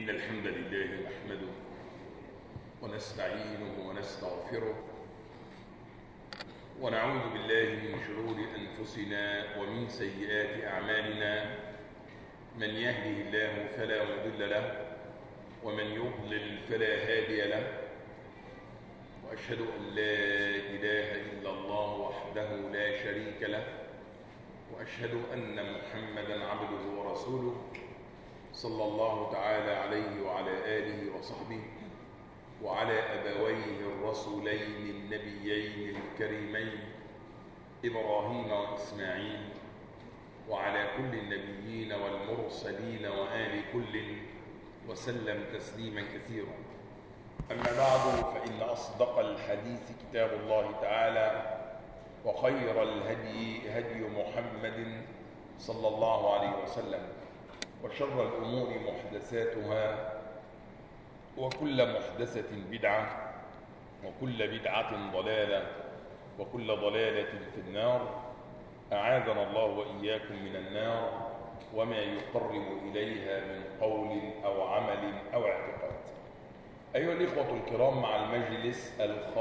إن الحمد لله نحمده ونستعينه ونستغفره ونعوذ بالله من شرور أنفسنا ومن سيئات أعمالنا. من يهده الله فلا مضل له ومن يضلل فلا هادي له، وأشهد أن لا إله إلا الله وحده لا شريك له، وأشهد أن محمدًا عبده ورسوله صلى الله تعالى عليه وعلى آله وصحبه وعلى أبويه الرسولين النبيين الكريمين إبراهيم وإسماعيل وعلى كل النبيين والمرسلين وآل كل وسلم تسليما كثيرا. أما بعد، فإن أصدق الحديث كتاب الله تعالى، وخير الهدي هدي محمد صلى الله عليه وسلم، وشر الأمور محدثاتها، وكل محدثة بدعة، وكل بدعة ضلالة، وكل ضلالة في النار. أعاذنا الله وإياكم من النار وما يقرب إليها من قول أو عمل أو اعتقاد. أيها الإخوة الكرام، مع المجلس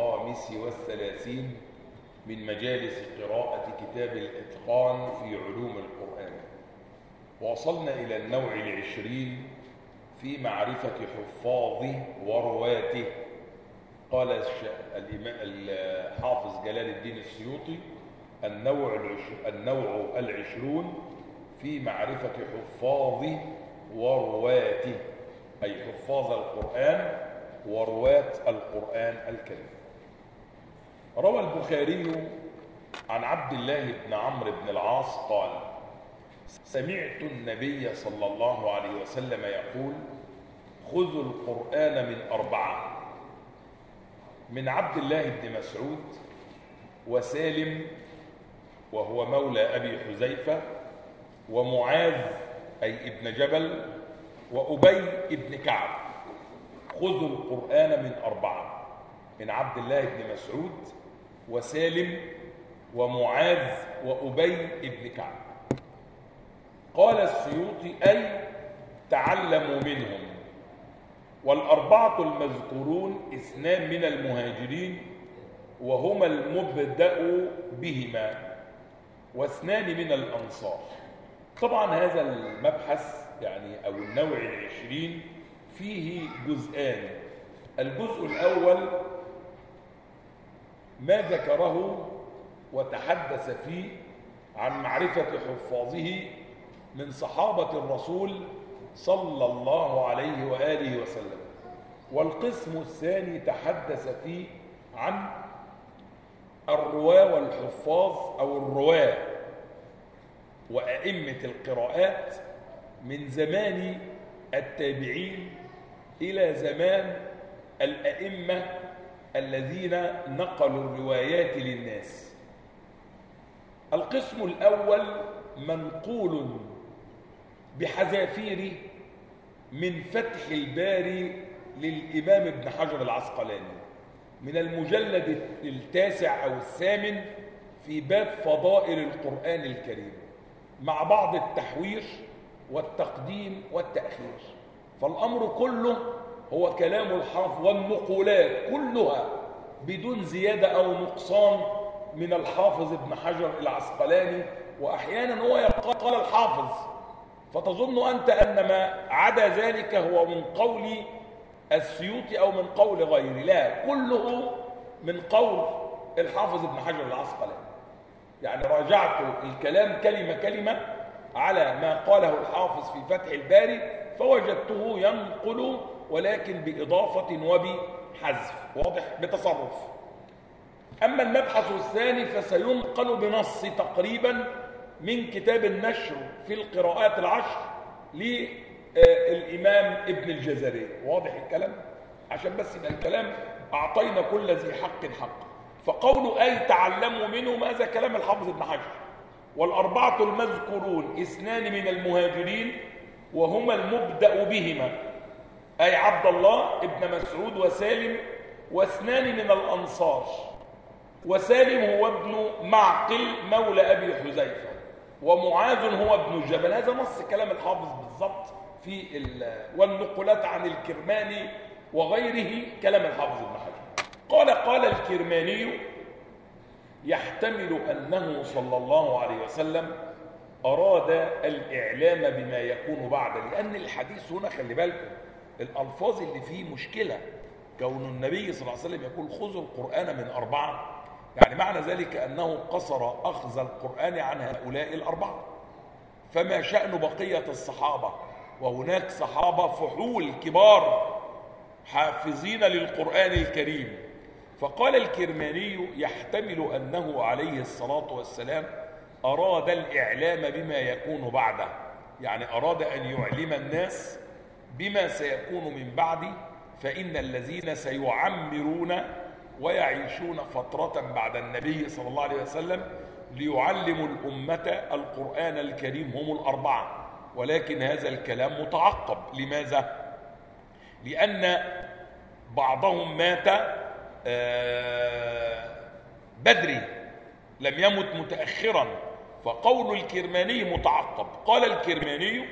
35 من مجالس قراءة كتاب الإتقان في علوم القرآن، وصلنا إلى النوع 20 في معرفة حفاظه ورواته. قال الحافظ جلال الدين السيوطي: النوع 20 في معرفة حفاظه ورواته، أي حفاظ القرآن ورواة القرآن الكريم. روى البخاري عن عبد الله بن عمرو بن العاص قال: سمعت النبي صلى الله عليه وسلم يقول: خذوا القرآن من 4، من عبد الله بن مسعود، وسالم وهو مولى أبي حذيفة، ومعاذ أي ابن جبل، وأبي ابن كعب. خذوا القرآن من 4، من عبد الله بن مسعود وسالم ومعاذ وأبي ابن كعب. قال السيوطي: أي تعلموا منهم. والأربعة المذكورون 2 من المهاجرين وهما المبدأ بهما، و2 من الأنصار. طبعا هذا المبحث أو النوع 20 فيه جزءان. الجزء الأول ما ذكره وتحدث فيه عن معرفة حفاظه من صحابة الرسول صلى الله عليه وآله وسلم. والقسم الثاني تحدث فيه عن الرواة والحفاظ أو الرواة وأئمة القراءات من زمان التابعين إلى زمان الأئمة الذين نقلوا الروايات للناس. القسم الأول منقول بحذافير من فتح الباري للإمام ابن حجر العسقلاني من المجلد 9 أو 8 في باب فضائل القرآن الكريم، مع بعض التحوير والتقديم والتأخير. فالأمر كله هو كلام الحافظ، والنقولات كلها بدون زيادة أو نقصان من الحافظ ابن حجر العسقلاني. وأحيانا هو قال الحافظ، فتظن أنت أن ما عدا ذلك هو من قول السيوطي أو من قول غيره. لا، كله من قول الحافظ ابن حجر العسقلاني. راجعت الكلام كلمة كلمة على ما قاله الحافظ في فتح الباري، فوجدته ينقل ولكن بإضافة وبحذف، واضح، بتصرف. أما المبحث الثاني فسينقل بنص تقريبا من كتاب النشر في القراءات العشر للإمام ابن الجزري. واضح الكلام؟ عشان بس يبقى الكلام أعطينا كل ذي حق حق. فقوله أي تعلموا منه، هذا كلام الحافظ ابن حجر. والأربعة المذكورون 2 من المهاجرين وهما المبدأ بهما، أي عبد الله ابن مسعود وسالم، و2 من الأنصار. وسالم هو ابن معقل مولى أبي حذيفة، ومعاذ هو ابن جبل. هذا نص كلام الحافظ بالضبط والنقلات عن الكرماني وغيره كلام الحافظ ابن حجر. قال الكرماني: يحتمل أنه صلى الله عليه وسلم أراد الإعلام بما يكون بعد، لأن الحديث هنا خلي بالكم الألفاظ اللي فيه مشكلة. كون النبي صلى الله عليه وسلم يقول خذوا القرآن من 4، يعني معنى ذلك أنه قصر أخذ القرآن عن هؤلاء ال4، فما شأن بقية الصحابة؟ وهناك صحابة فحول كبار حافظين للقرآن الكريم. فقال الكرماني: يحتمل أنه عليه الصلاة والسلام أراد الإعلام بما يكون بعده، يعني أراد أن يعلم الناس بما سيكون من بعده، فإن الذين سيعمرون ويعيشون فترة بعد النبي صلى الله عليه وسلم ليعلموا الأمة القرآن الكريم هم ال4. ولكن هذا الكلام متعقب. لماذا؟ لأن بعضهم مات بدري، لم يمت متأخرا، فقول الكرماني متعقب. قال الكرماني: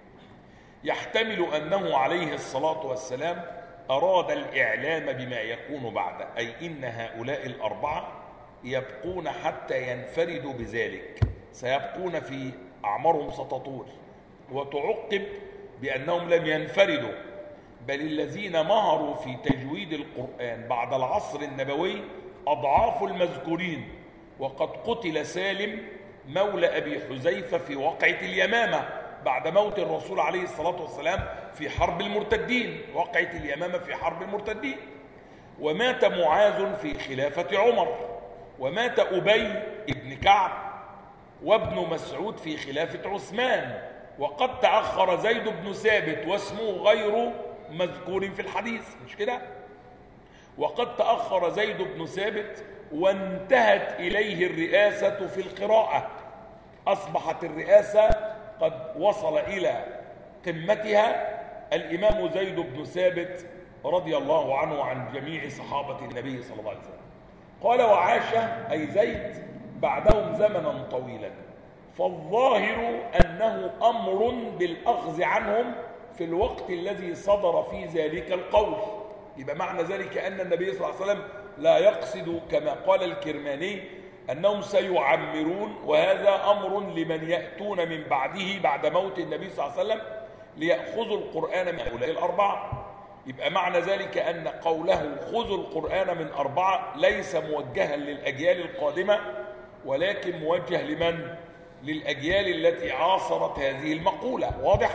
يحتمل أنه عليه الصلاة والسلام أراد الإعلام بما يكون بعد، أي إن هؤلاء ال4 يبقون حتى ينفردوا بذلك، سيبقون في أعمارهم ستطول. وتعقب بأنهم لم ينفردوا، بل الذين مهروا في تجويد القرآن بعد العصر النبوي أضعاف المذكورين. وقد قتل سالم مولى أبي حذيفة في وقعة اليمامة بعد موت الرسول عليه الصلاة والسلام في حرب المرتدين، وقعة اليمامة في حرب المرتدين. ومات معاذ في خلافة عمر، ومات أبي بن كعب وابن مسعود في خلافة عثمان. وقد تأخر زيد بن ثابت واسمه غير مذكور في الحديث، مش كده؟ وقد تأخر زيد بن ثابت وانتهت إليه الرئاسة في القراءة، أصبحت الرئاسة قد وصل إلى قمتها الإمام زيد بن ثابت رضي الله عنه وعن جميع صحابة النبي صلى الله عليه وسلم. قال: وعاش أي زيد بعدهم زمنا طويلا، فالظاهر أنه أمر بالأخذ عنهم في الوقت الذي صدر فيه ذلك القول. يبقى معنى ذلك أن النبي صلى الله عليه وسلم لا يقصد كما قال الكرماني أنهم سيعمرون، وهذا أمر لمن يأتون من بعده بعد موت النبي صلى الله عليه وسلم ليأخذوا القرآن من هؤلاء ال4. يبقى معنى ذلك أن قوله خذوا القرآن من 4 ليس موجها للأجيال القادمة، ولكن موجه لمن؟ للأجيال التي عاصرت هذه المقولة. واضح؟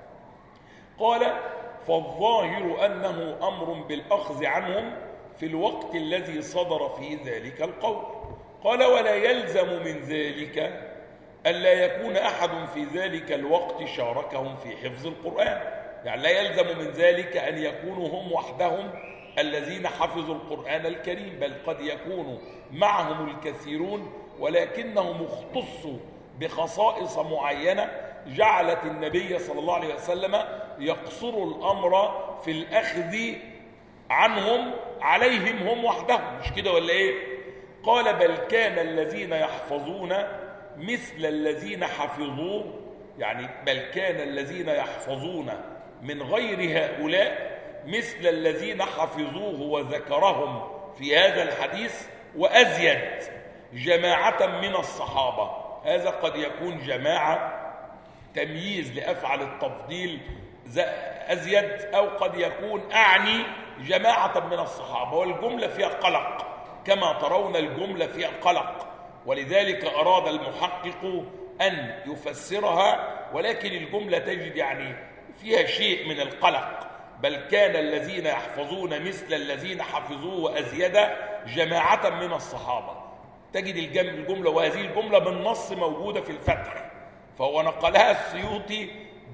قال: فالظاهر أنه أمر بالأخذ عنهم في الوقت الذي صدر فيه ذلك القول. قال: ولا يلزم من ذلك ألا يكون أحد في ذلك الوقت شاركهم في حفظ القرآن، يعني لا يلزم من ذلك أن يكونوا هم وحدهم الذين حفظوا القرآن الكريم، بل قد يكون معهم الكثيرون ولكنهم اختصوا بخصائص معينة جعلت النبي صلى الله عليه وسلم يقصر الأمر في الأخذ عنهم عليهم هم وحدهم، مش كده ولا إيه؟ قال: بل كان الذين يحفظون مثل الذين حفظوه، يعني بل كان الذين يحفظون من غير هؤلاء مثل الذين حفظوه وذكرهم في هذا الحديث وأزيد جماعة من الصحابة. هذا قد يكون جماعة تمييز لأفعل التفضيل أزيد، أو قد يكون أعني جماعة من الصحابة، والجملة فيها قلق كما ترون الجملة فيها قلق، ولذلك أراد المحقق أن يفسرها، ولكن الجملة تجد يعني فيها شيء من القلق. بل كان الذين يحفظون مثل الذين حفظوه وأزيد جماعة من الصحابة، تجد الجملة، وهذه الجملة بالنص موجودة في الفتح، فهو نقلها السيوطي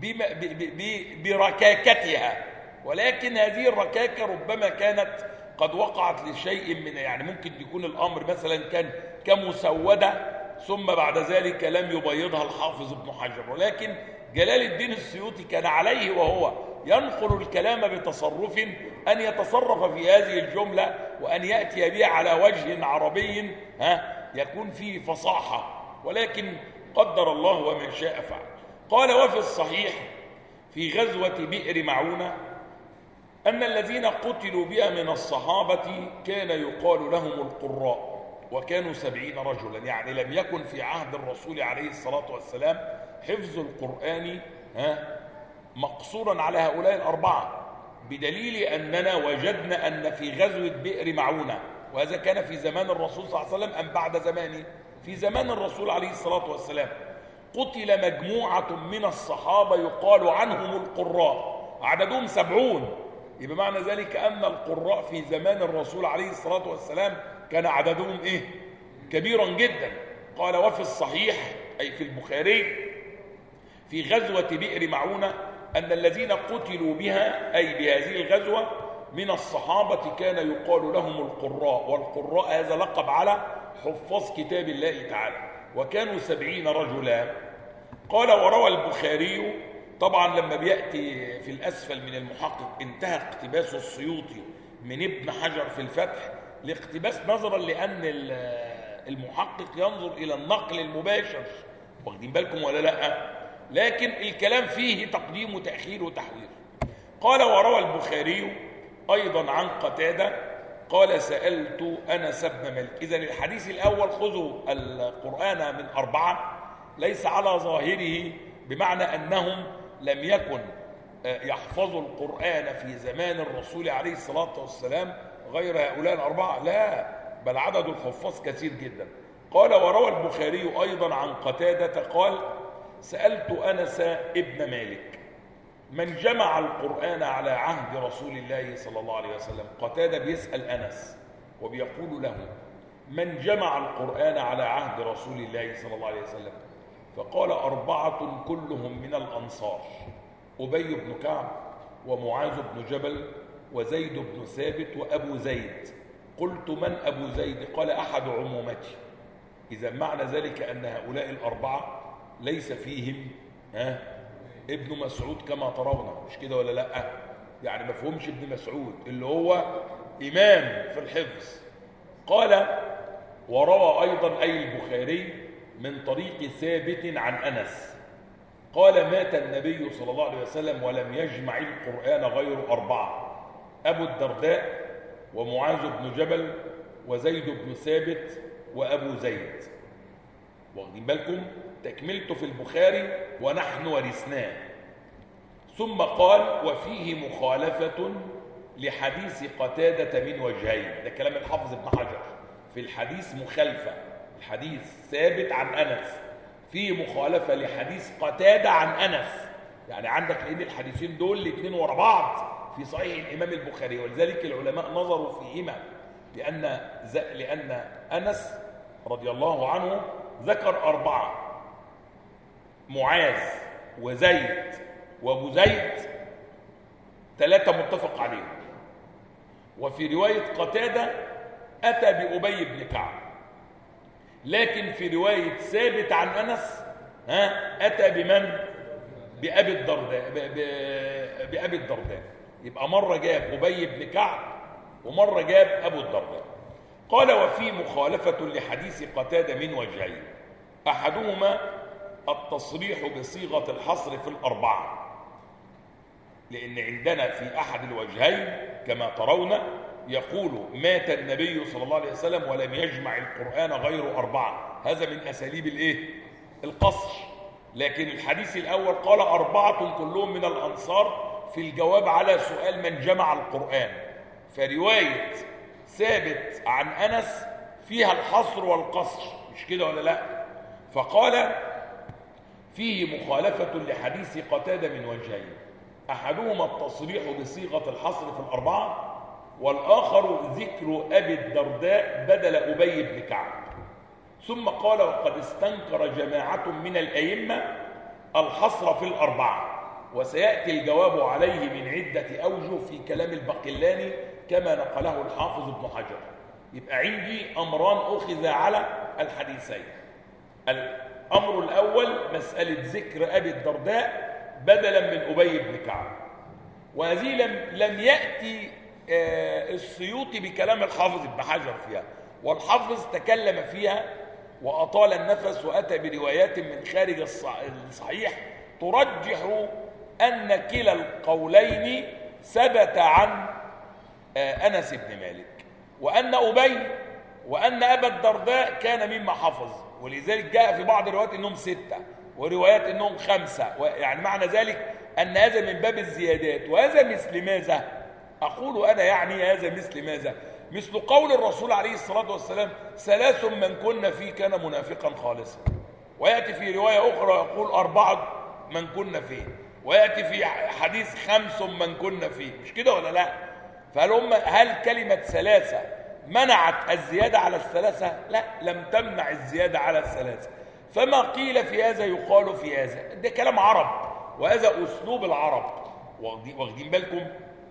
بركاكتها، ولكن هذه الركاكة ربما كانت قد وقعت لشيء من، يعني ممكن يكون الأمر مثلا كان كمسودة ثم بعد ذلك لم يبيضها الحافظ ابن حجر، ولكن جلال الدين السيوطي كان عليه وهو ينقل الكلام بتصرف أن يتصرف في هذه الجملة وأن يأتي بها على وجه عربي يكون فيه فصاحة، ولكن قدر الله ومن شاء فعل. قال: وفي الصحيح في غزوة بئر معونة أن الذين قتلوا بها من الصحابة كان يقال لهم القراء، وكانوا 70 رجلا. يعني لم يكن في عهد الرسول عليه الصلاة والسلام حفظ القرآن مقصورا على هؤلاء الأربعة، بدليل أننا وجدنا أن في غزوة بئر معونة، وهذا كان في زمان الرسول صلى الله عليه وسلم أم بعد زمانه؟ في زمان الرسول عليه الصلاة والسلام، قتل مجموعة من الصحابة يقال عنهم القراء، عددهم 70. يبقى معنى ذلك أن القراء في زمان الرسول عليه الصلاة والسلام كان عددهم كبيرا جدا. قال: وفي الصحيح أي في البخاري في غزوة بئر معونة أن الذين قتلوا بها أي بهذه الغزوة من الصحابة كان يقال لهم القراء، والقراء هذا لقب على حفاظ كتاب الله تعالى، وكانوا 70 رجلا. قال: وروى البخاري، طبعا لما بيأتي في الأسفل من المحقق انتهى اقتباس السيوطي من ابن حجر في الفتح لاقتباس نظرا لأن المحقق ينظر إلى النقل المباشر، واخدين بالكم ولا لا؟ لكن الكلام فيه تقديم وتأخير وتحوير. قال: وروى البخاري أيضا عن قتادة قال: سألت أنس بن مالك. إذن الحديث الأول خذوا القرآن من 4 ليس على ظاهره بمعنى أنهم لم يكن يحفظوا القرآن في زمان الرسول عليه الصلاة والسلام غير هؤلاء 4، لا، بل عدد الحفاظ كثير جدا. قال: وروى البخاري أيضا عن قتادة قال: سألت أنس ابن مالك من جمع القرآن على عهد رسول الله صلى الله عليه وسلم. قتادة بيسأل أنس وبيقول له: من جمع القرآن على عهد رسول الله صلى الله عليه وسلم؟ فقال: 4 كلهم من الأنصار، أبي بن كعب ومعاذ بن جبل وزيد بن ثابت وأبو زيد. قلت: من أبو زيد؟ قال: أحد عمومتي. إذا معنى ذلك أن هؤلاء 4 ليس فيهم ابن مسعود كما ترون، مش كده ولا لا؟ يعني ما فهمش ابن مسعود اللي هو إمام في الحفظ. قال: وروى أيضا أي البخاري من طريق ثابت عن أنس قال: مات النبي صلى الله عليه وسلم ولم يجمع القرآن غير 4: أبو الدرداء ومعاذ بن جبل وزيد بن ثابت وأبو زيد. واخدين بالكم؟ تكملته في البخاري ونحن ورثناه. ثم قال: وفيه مخالفة لحديث قتادة من وجهين. ده كلام الحافظ ابن حجر، في الحديث مخالفة، الحديث ثابت عن أنس، فيه مخالفة لحديث قتادة عن أنس. يعني عندك لأن الحديثين دول الاثنين ورا بعض في صحيح الإمام البخاري، ولذلك العلماء نظروا فيهما لأن أنس رضي الله عنه ذكر 4: معاذ وزيد وابو زيد، 3 متفق عليهم. وفي رواية قتادة أتى بأبي بن كعب، لكن في رواية ثابت عن أنس أتى بمن؟ بأبي الدرداء. يبقى مرة جاب أبي بن كعب ومرة جاب أبو الدرداء. قال: وفي مخالفة لحديث قتادة من وجهين: أحدهما التصريح بصيغة الحصر في 4، لأن عندنا في أحد الوجهين كما ترون يقول: مات النبي صلى الله عليه وسلم ولم يجمع القرآن غير 4، هذا من أساليب القصر. لكن الحديث الأول قال: 4 كلهم من الأنصار في الجواب على سؤال من جمع القرآن. فرواية ثابت عن أنس فيها الحصر والقصر، مش كده ولا لا؟ فقال: فيه مخالفة لحديث قتادة من وجهين: أحدهما التصريح بصيغة الحصر في 4، والآخر ذكر أبي الدرداء بدل أبي بن كعب. ثم قال: وقد استنكر جماعة من الأئمة الحصر في 4، وسيأتي الجواب عليه من عدة أوجه في كلام البقلاني كما نقله الحافظ ابن حجر. يبقى عندي أمران أخذ على الحديثين. الأمر الأول مسألة ذكر أبي الدرداء بدلا من أبي بن كعب، وهذه لم يأتي السيوطي بكلام الحافظ ابن حجر فيها، والحافظ تكلم فيها وأطال النفس وأتى بروايات من خارج الصحيح ترجح أن كلا القولين ثبت عن أنس بن مالك، وأن أبي وأن أبا الدرداء كان مما حفظ، ولذلك جاء في بعض الروايات أنهم 6 وروايات أنهم 5، يعني معنى ذلك أن هذا من باب الزيادات. وهذا مثل ماذا؟ أقول أنا يعني هذا مثل ماذا؟ مثل قول الرسول عليه الصلاة والسلام: 3 من كن فيه كان منافقا خالصا. ويأتي في رواية أخرى يقول 4 من كن فيه، ويأتي في حديث 5 من كن فيه. مش كده ولا لا؟ هل كلمة 3 منعت الزيادة على ال3؟ لا، لم تمنع الزيادة على ال3. فما قيل في هذا يقال في هذا. ده كلام عرب، وهذا أسلوب العرب، واخدين بالكم؟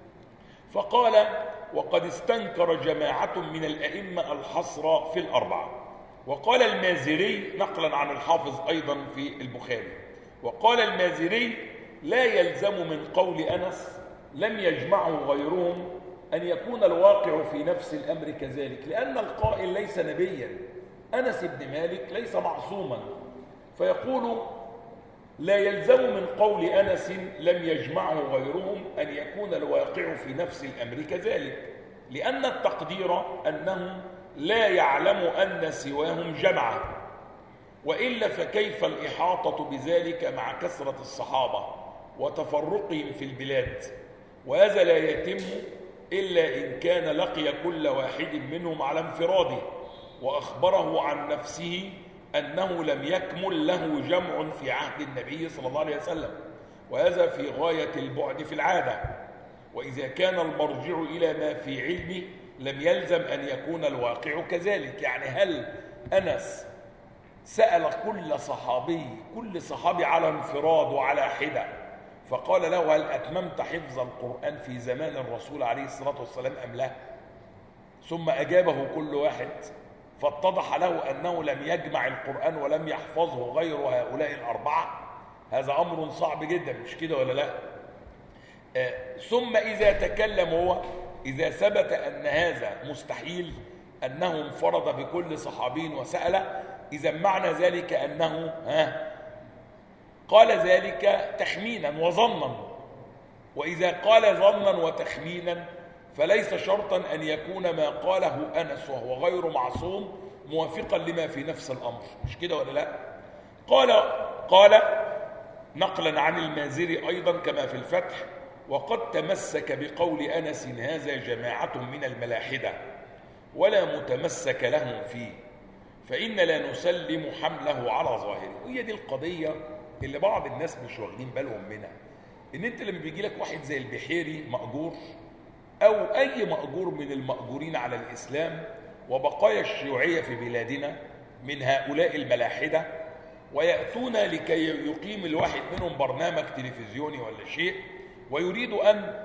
فقال: وقد استنكر جماعة من الأئمة الحصر في ال4. وقال المازري نقلا عن الحافظ أيضا في البخاري، وقال المازري: لا يلزم من قول أنس لم يجمعه غيرهم أن يكون الواقع في نفس الأمر كذلك، لأن القائل ليس نبيا. أنس بن مالك ليس معصوما، فيقول: لا يلزم من قول أنس لم يجمعه غيرهم أن يكون الواقع في نفس الأمر كذلك، لأن التقدير أنهم لا يعلم أن سواهم جمعه، وإلا فكيف الإحاطة بذلك مع كثرة الصحابة وتفرقهم في البلاد؟ وهذا لا يتم إلا إن كان لقي كل واحد منهم على انفراده وأخبره عن نفسه أنه لم يكمل له جمع في عهد النبي صلى الله عليه وسلم، وهذا في غاية البعد في العادة. وإذا كان المرجع إلى ما في علمه لم يلزم أن يكون الواقع كذلك. يعني هل أنس سأل كل صحابي على انفراد وعلى حدة فقال له: هل أتممت حفظ القرآن في زمان الرسول عليه الصلاة والسلام أم لا؟ ثم أجابه كل واحد، فاتضح له أنه لم يجمع القرآن ولم يحفظه غير هؤلاء ال4. هذا أمر صعب جدا، مش كده ولا لا؟ ثم إذا تكلم هو، إذا ثبت أن هذا مستحيل، أنه انفرد بكل صحابي وسأل، إذا معنى ذلك أنه قال ذلك تخمينا وظنا. وإذا قال ظنا وتخمينا فليس شرطا أن يكون ما قاله أنس وهو غير معصوم موافقا لما في نفس الأمر، مش كده ولا لا؟ قال نقلا عن المازري أيضا كما في الفتح: وقد تمسك بقول أنس هذا جماعة من الملاحدة ولا متمسك لهم فيه، فإن لا نسلم حمله على ظاهره. وهي دي القضية اللي بعض الناس مش واخدين بالهم منها، إن أنت لما بيجي لك واحد زي البحيري مأجور أو أي مأجور من المأجورين على الإسلام وبقايا الشيوعية في بلادنا من هؤلاء الملاحدة، ويأتون لكي يقيم الواحد منهم برنامج تلفزيوني ولا شيء، ويريد أن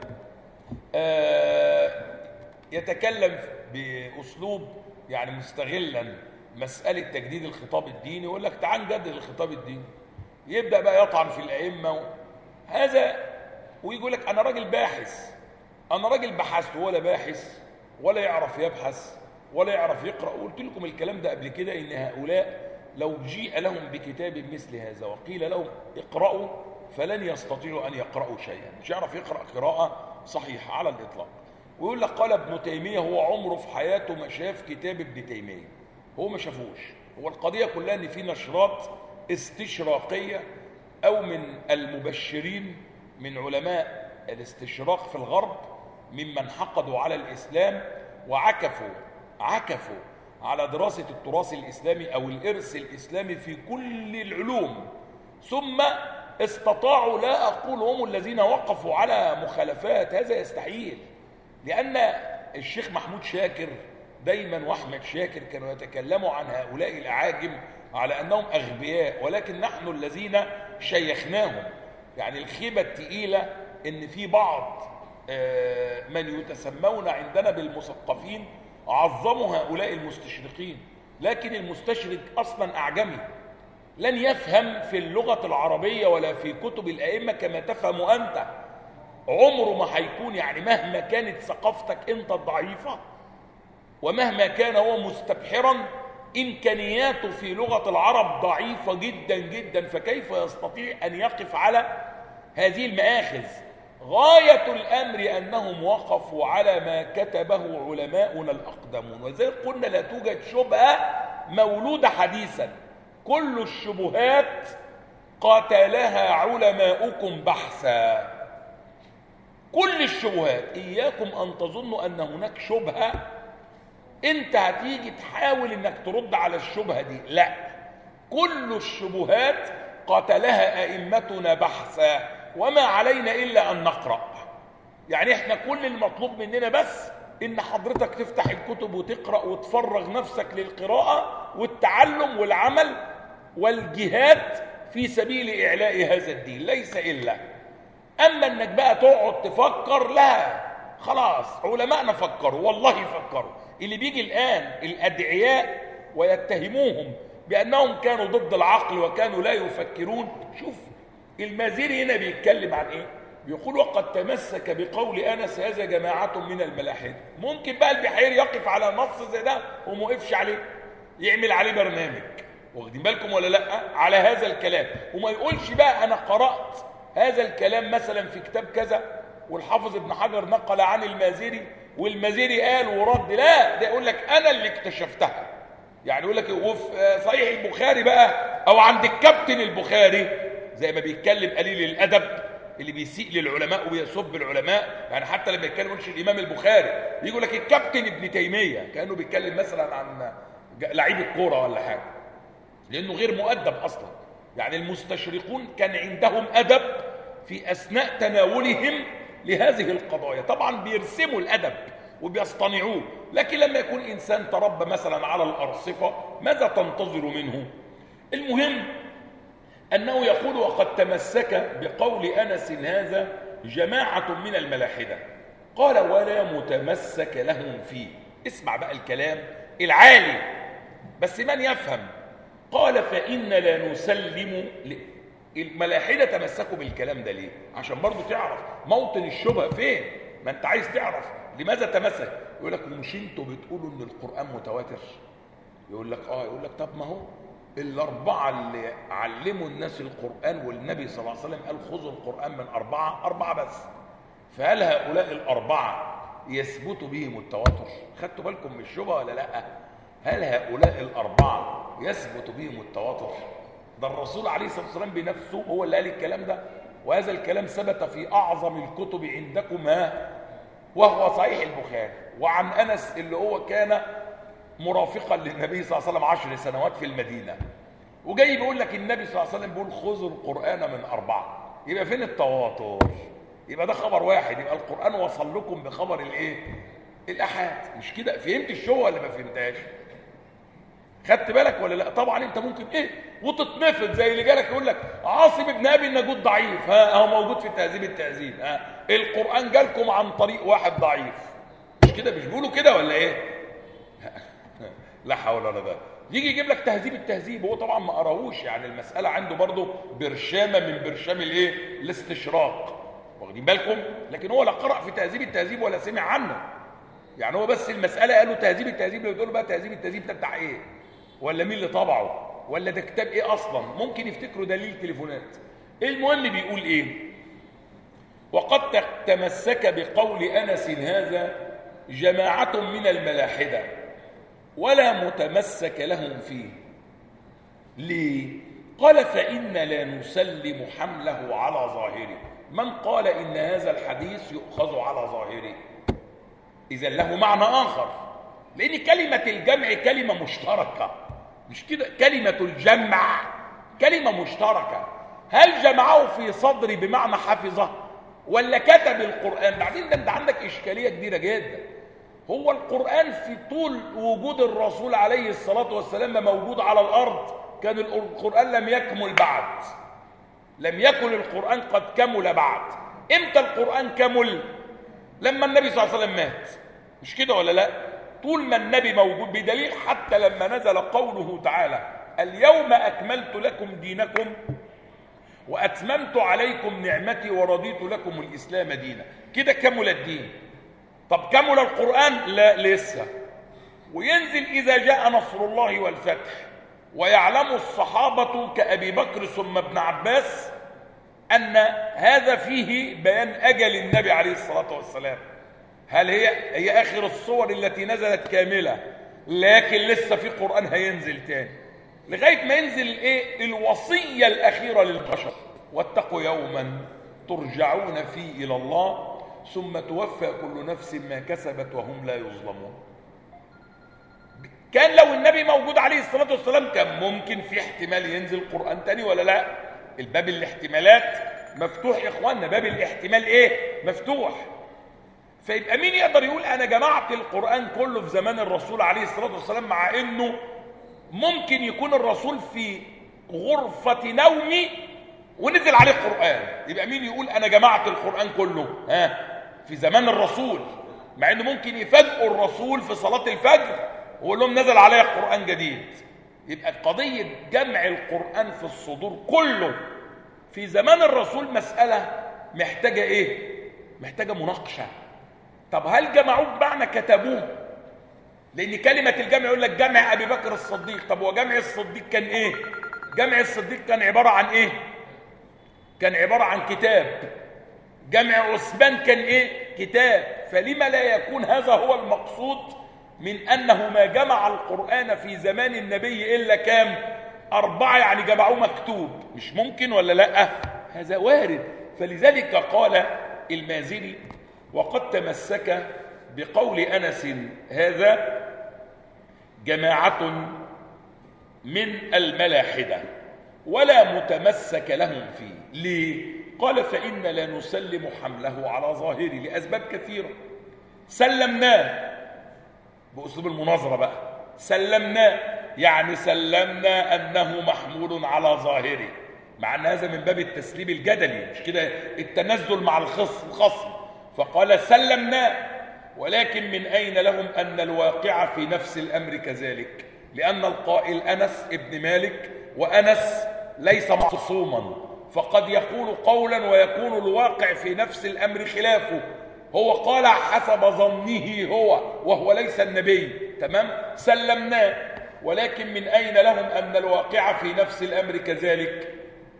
يتكلم بأسلوب يعني مستغلا مسألة تجديد الخطاب الديني، يقول لك: تعال نجدد الخطاب الديني. يبدأ بقى يطعن في الأئمة هذا، ويقول لك: أنا راجل باحث، أنا راجل بحثت. ولا باحث ولا يعرف يبحث ولا يعرف يقرأ. وقلت لكم الكلام ده قبل كده، إن هؤلاء لو جيء لهم بكتاب مثل هذا وقيل لهم اقرأوا فلن يستطيعوا أن يقرأوا شيئا، مش يعرف يقرأ قراءة صحيحة على الإطلاق. ويقول لك: قال ابن تيمية هو عمره في حياته ما شاف كتاب ابن تيمية، هو ما شافوش. هو القضية كلها إن في نشرات استشراقية أو من المبشرين من علماء الاستشراق في الغرب ممن حقدوا على الإسلام وعكفوا على دراسة التراث الإسلامي أو الإرث الإسلامي في كل العلوم، ثم استطاعوا، لا أقول هم الذين وقفوا على مخالفات، هذا يستحيل، لأن الشيخ محمود شاكر دايما وأحمد شاكر كانوا يتكلموا عن هؤلاء الأعاجم على أنهم أغبياء، ولكن نحن الذين شيخناهم. يعني الخيبة الثقيلة إن في بعض من يتسمون عندنا بالمثقفين عظموا هؤلاء المستشرقين، لكن المستشرق أصلا أعجمي لن يفهم في اللغة العربية ولا في كتب الأئمة كما تفهم أنت. عمره ما هيكون، يعني مهما كانت ثقافتك أنت الضعيفة ومهما كان هو مستبحرا، إمكانياته في لغة العرب ضعيفة جدا جدا، فكيف يستطيع أن يقف على هذه المآخذ غاية الأمر أنهم وقفوا على ما كتبه علماؤنا الأقدمون. ولذلك قلنا لا توجد شبهة مولودة حديثا، كل الشبهات قتلها علماؤكم بحثا. كل الشبهات، إياكم أن تظنوا أن هناك شبهة أنت هتيجي تحاول أنك ترد على الشبهة دي، لا، كل الشبهات قتلها أئمتنا بحثا، وما علينا إلا أن نقرأ. يعني احنا كل المطلوب مننا بس إن حضرتك تفتح الكتب وتقرأ وتفرغ نفسك للقراءة والتعلم والعمل والجهاد في سبيل إعلاء هذا الدين، ليس إلا. أما أنك بقى تقعد تفكر، لا، خلاص علماءنا فكروا، والله فكروا. اللي بيجي الآن الأدعياء ويتهموهم بأنهم كانوا ضد العقل وكانوا لا يفكرون، شوف المازيري هنا بيتكلم عن إيه؟ بيقول وقد تمسك بقول أنس هذا جماعة من الملاحدة. ممكن بقى البحيري يقف على نص زي ده وما وقفش عليه، يعمل عليه برنامج، واخدين بالكم ولا لا، على هذا الكلام، وما يقولش بقى أنا قرأت هذا الكلام مثلا في كتاب كذا والحافظ ابن حجر نقل عن المازيري والمازيري قال ورد، لا، ده يقول لك أنا اللي اكتشفتها. يعني يقول لك وفي صحيح البخاري بقى أو عند الكابتن البخاري، زي ما بيتكلم قليل الأدب اللي بيسيء للعلماء وبيسب العلماء. يعني حتى لما يتكلم يقولش الإمام البخاري، يقول لك الكابتن ابن تيمية، كأنه بيتكلم مثلا عن لعيب الكورة ولا حاجة، لأنه غير مؤدب أصلا. يعني المستشرقون كان عندهم أدب في أثناء تناولهم لهذه القضايا، طبعا بيرسموا الأدب وبيصطنعوه، لكن لما يكون إنسان تربى مثلا على الأرصفة ماذا تنتظر منه؟ المهم أنه يقول وقد تمسك بقول أنس هذا جماعة من الملاحدة، قال ولا متمسك لهم فيه. اسمع بقى الكلام العالي بس من يفهم. قال فإن لا نسلم. الملاحدة تمسكوا بالكلام ده ليه؟ عشان برضو تعرف موطن الشبهة فين. ما انت عايز تعرف لماذا تمسك. يقول لك مش انتوا بتقولوا ان القرآن متواتر؟ يقول لك يقول لك طب ما هو الأربعة اللي علموا الناس القرآن والنبي صلى الله عليه وسلم قال خذوا القرآن من أربعة بس، فهل هؤلاء الأربعة يثبت بهم التواتر؟ خدتوا بالكم من الشبهة ولا لا؟ هل هؤلاء الأربعة يثبت بهم التواتر؟ ده الرسول عليه الصلاة والسلام بنفسه هو اللي قال الكلام ده، وهذا الكلام ثبت في أعظم الكتب عندكم وهو صحيح البخاري، وعن أنس اللي هو كان مرافقا للنبي صلى الله عليه وسلم 10 سنوات في المدينة، وجاي بيقول لك النبي صلى الله عليه وسلم بيقول خذوا القرآن من 4. يبقى فين التواتر؟ يبقى ده خبر واحد، يبقى القرآن وصل لكم بخبر الايه؟ الأحاد. مش كده؟ فهمت الشو ولا ما فهمتهاش؟ خدت بالك ولا لا؟ طبعا انت ممكن وتتنفض زي اللي جالك يقول لك عاصم ابن ابي النجود ضعيف، هو موجود في التهذيب. القرآن جالكم عن طريق واحد ضعيف، مش كده؟ مش بيقولوا كده ولا ايه؟ لا حول ولا قوه. يجي يجيب لك التهذيب، هو طبعا ما قراهوش، يعني المسألة عنده برضه برشامة من برشام الاستشراق، واخدين بالكم؟ لكن هو لا قرأ في التهذيب ولا سمع عنه. يعني هو بس المسألة قالوا التهذيب، لو تقولوا بقى التهذيب ده بتاع ايه؟ ولا مين اللي طبعه؟ ولا ده كتاب ايه اصلا؟ ممكن يفتكروا دليل تليفونات. المهم بيقول ايه؟ وقد تمسك بقول أنس هذا جماعة من الملاحدة ولا متمسك لهم فيه. ليه؟ قال فإن لا نسلم حمله على ظاهره. من قال إن هذا الحديث يؤخذ على ظاهره؟ إذن له معنى آخر، لأن كلمة الجمع كلمة مشتركة، مش كده؟ كلمة الجمع كلمة مشتركة. هل جمعه في صدري بمعنى حفظه ولا كتب القرآن؟ بعدين ده انت عندك إشكالية كبيرة جدا. هو القرآن في طول وجود الرسول عليه الصلاة والسلام موجود على الأرض كان القرآن لم يكمل بعد، لم يكن القرآن قد كمل بعد. امتى القرآن كمل؟ لما النبي صلى الله عليه وسلم مات، مش كده ولا لا؟ طول ما النبي موجود، بدليل حتى لما نزل قوله تعالى اليوم أكملت لكم دينكم وأتممت عليكم نعمتي ورضيت لكم الإسلام دينا، كده كمل الدين. طب كمل القرآن؟ لا لسه. وينزل إذا جاء نصر الله والفتح ويعلم الصحابة كأبي بكر ثم ابن عباس أن هذا فيه بيان أجل النبي عليه الصلاة والسلام. هل هي آخر الصور التي نزلت كاملة، لكن لسه في قرآن هينزل تاني لغاية ما ينزل الوصية الأخيرة للبشر: واتقوا يوما ترجعون فيه إلى الله ثم توفى كل نفس ما كسبت وهم لا يظلمون. كان لو النبي موجود عليه الصلاة والسلام كان ممكن في احتمال ينزل قرآن تاني ولا لا؟ الباب الاحتمالات مفتوح يا اخوانا، باب الاحتمال مفتوح. فيبقى مين يقدر يقول انا جمعت القرآن كله في زمان الرسول عليه الصلاة والسلام، مع انه ممكن يكون الرسول في غرفة نومي ونزل عليه القرآن؟ يبقى مين يقول انا جمعت القرآن كله في زمان الرسول، مع انه ممكن يفاجئوا الرسول في صلاة الفجر ويقول لهم نزل عليه قرآن جديد. يبقى قضية جمع القرآن في الصدور كله في زمان الرسول مسألة محتاجة محتاجة مناقشة. طب هل جمعوه بمعنى كتبوه؟ لأن كلمة الجمع يقول لك جمع أبي بكر الصديق. طب وجمع الصديق كان جمع الصديق كان عبارة عن كان عبارة عن كتاب. جمع عثمان كان كتاب. فلما لا يكون هذا هو المقصود من أنه ما جمع القرآن في زمان النبي إلا كام؟ 4، يعني جمعوه مكتوب. مش ممكن ولا لا؟ هذا وارد. فلذلك قال المازري: وقد تمسك بقول أنس هذا جماعة من الملاحدة ولا متمسك لهم فيه. ليه؟ قال: فإن لا نسلم حمله على ظاهره لأسباب كثيرة. سلمناه بأسلوب المناظرة بقى، سلمناه يعني سلمنا أنه محمول على ظاهره، مع أن هذا من باب التسليم الجدلي، مش كده التنزل مع الخصم. فقال سلمناه، ولكن من أين لهم أن الواقع في نفس الأمر كذلك؟ لأن القائل أنس ابن مالك، وأنس ليس معصوما، فقد يقول قولا ويكون الواقع في نفس الأمر خلافه. هو قال حسب ظنه هو وهو ليس النبي، تمام؟ سلمناه، ولكن من أين لهم أن الواقع في نفس الأمر كذلك؟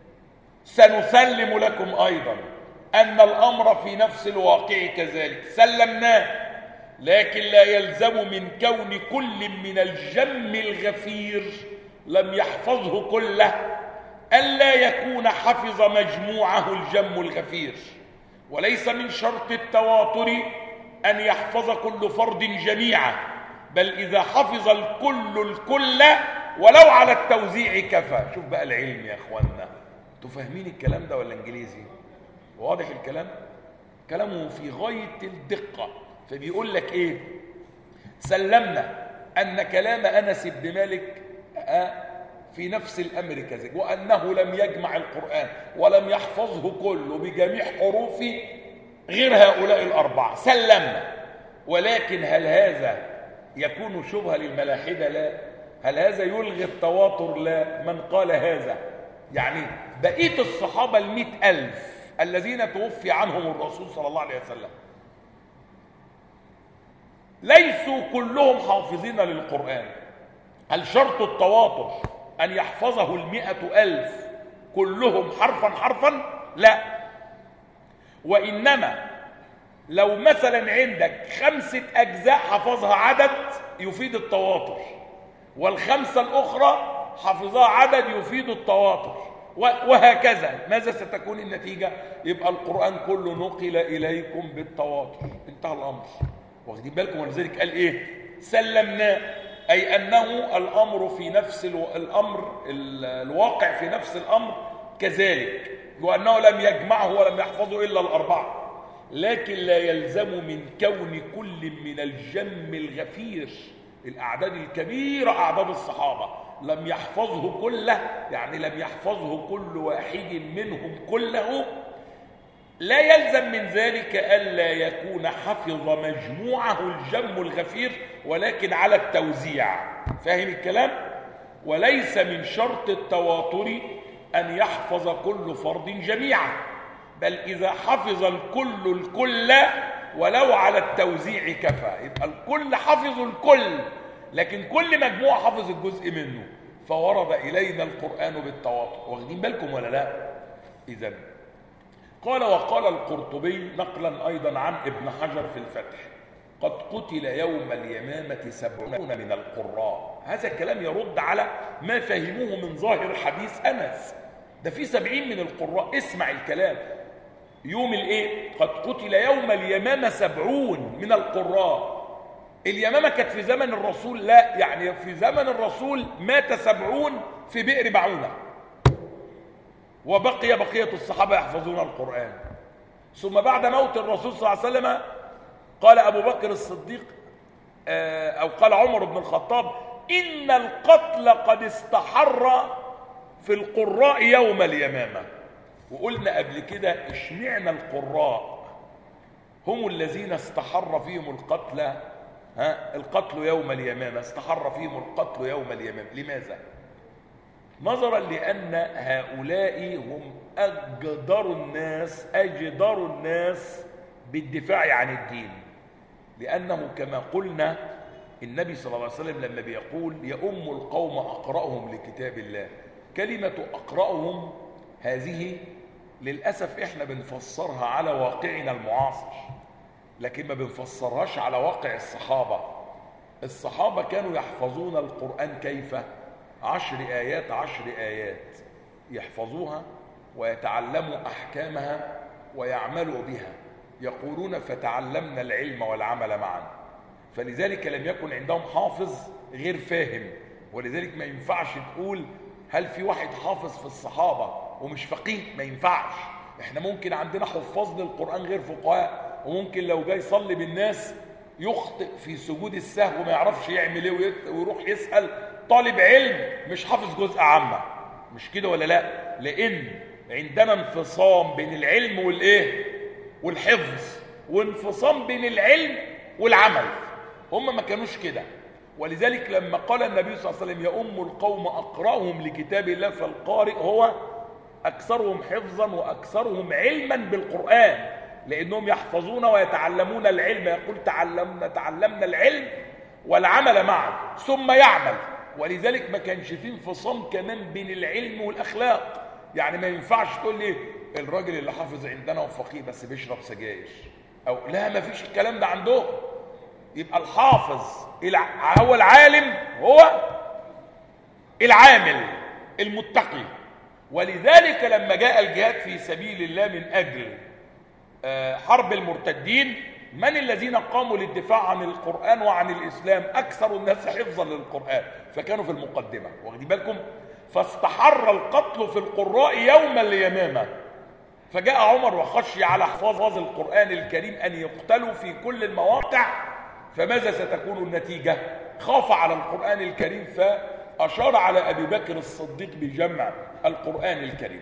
سنسلم لكم أيضا أن الأمر في نفس الواقع كذلك. سلمناه، لكن لا يلزم من كون كل من الجم الغفير لم يحفظه كله ألا يكون حفظ مجموعه الجم الغفير. وليس من شرط التواتر أن يحفظ كل فرد جميعا، بل إذا حفظ الكل ولو على التوزيع كفى. شوف بقى العلم يا أخوانا، انتوا فاهمين الكلام ده ولا إنجليزي؟ واضح الكلام؟ كلامه في غاية الدقة. فبيقول لك سلمنا أن كلام أنس بن مالك في نفس الأمر كذلك، وأنه لم يجمع القرآن ولم يحفظه كله بجميع حروفه غير هؤلاء الأربعة. سلمنا، ولكن هل هذا يكون شبهة للملاحدة؟ لا. هل هذا يلغي التواتر؟ لا. من قال هذا يعني بقية الصحابة 100,000 الذين توفي عنهم الرسول صلى الله عليه وسلم ليسوا كلهم حافظين للقرآن. هل شرط التواتر أن يحفظه 100,000 كلهم حرفا حرفا؟ لا. وإنما لو مثلا عندك 5 أجزاء حفظها عدد يفيد التواتر، والخمسة الأخرى حفظها عدد يفيد التواتر، وهكذا. ماذا ستكون النتيجة؟ يبقى القرآن كله نقل إليكم بالتواتر، انتهى الأمر. واخدين بالكم؟ ولذلك قال سلمنا، أي أنه الأمر في نفس الأمر، الواقع في نفس الأمر كذلك، وأنه لم يجمعه ولم يحفظه إلا الأربعة. لكن لا يلزم من كون كل من الجم الغفير، الأعداد الكبيرة أعداد الصحابة، لم يحفظه كله، يعني لم يحفظه كل واحد منهم كله، لا يلزم من ذلك ألا يكون حفظ مجموعه الجم الغفير، ولكن على التوزيع. فاهم الكلام؟ وليس من شرط التواتر أن يحفظ كل فرد جميعا، بل إذا حفظ الكل ولو على التوزيع كفى. يبقى الكل حفظ الكل، لكن كل مجموعة حفظ الجزء منه، فورد إلينا القرآن بالتواتر. واخدين بالكم ولا لا؟ إذن قال وقال القرطبي نقلا أيضا عن ابن حجر في الفتح: قد قتل يوم اليمامة 70 من القراء. هذا الكلام يرد على ما فهموه من ظاهر حديث أنس، ده في 70 من القراء. اسمع الكلام، يوم الايه؟ قد قتل يوم اليمامة 70 من القراء. اليمامة كانت في زمن الرسول؟ لا، يعني في زمن الرسول مات 70 في بئر معونة، وبقي بقية الصحابة يحفظون القرآن. ثم بعد موت الرسول صلى الله عليه وسلم قال أبو بكر الصديق أو قال عمر بن الخطاب: إن القتل قد استحر في القراء يوم اليمامة. وقلنا قبل كده اشمعنا القراء هم الذين استحر فيهم القتل، القتل يوم اليمامة، استحر فيهم القتل يوم اليمامة. لماذا؟ نظرا لأن هؤلاء هم أجدر الناس بالدفاع عن الدين، لأنه كما قلنا النبي صلى الله عليه وسلم لما بيقول يؤم القوم أقرأهم لكتاب الله، كلمة أقرأهم هذه للأسف إحنا بنفسرها على واقعنا المعاصر، لكن ما بنفسرهاش على واقع الصحابة. الصحابة كانوا يحفظون القرآن كيف؟ 10 آيات 10 آيات يحفظوها ويتعلموا أحكامها ويعملوا بها، يقولون فتعلمنا العلم والعمل معا. فلذلك لم يكن عندهم حافظ غير فاهم، ولذلك ما ينفعش تقول هل في واحد حافظ في الصحابة ومش فقيه؟ ما ينفعش. احنا ممكن عندنا حفاظ للقرآن غير فقهاء، وممكن لو جاي يصلي بالناس يخطئ في سجود السهو وما يعرفش يعمل ايه، ويروح يسأل طالب علم مش حافظ جزء عامة. مش كده ولا لا؟ لأن عندنا انفصام بين العلم والايه والحفظ، وانفصام بين العلم والعمل. هم ما كانوش كده، ولذلك لما قال النبي صلى الله عليه وسلم يؤم القوم أقرأهم لكتاب الله، فالقارئ هو أكثرهم حفظا وأكثرهم علما بالقرآن، لأنهم يحفظون ويتعلمون العلم. يقول تعلمنا العلم والعمل معا ثم يعمل. ولذلك ما كانش فيه انفصام كمان بين العلم والأخلاق. يعني ما ينفعش تقول لي الراجل اللي حافظ عندنا وفقيه بس بيشرب سجاير، أو لا، ما فيش الكلام ده عندهم. يبقى الحافظ هو العالم، هو العامل المتقي. ولذلك لما جاء الجهاد في سبيل الله من أجل حرب المرتدين، من الذين قاموا للدفاع عن القرآن وعن الإسلام؟ أكثر الناس حفظا للقرآن، فكانوا في المقدمة. واخدين بالكم؟ فاستحر القتل في القراء يوم اليمامة، فجاء عمر وخشي على حفاظ القرآن الكريم أن يقتلوا في كل المواقع، فماذا ستكون النتيجة؟ خاف على القرآن الكريم، فأشار على أبي بكر الصديق بجمع القرآن الكريم.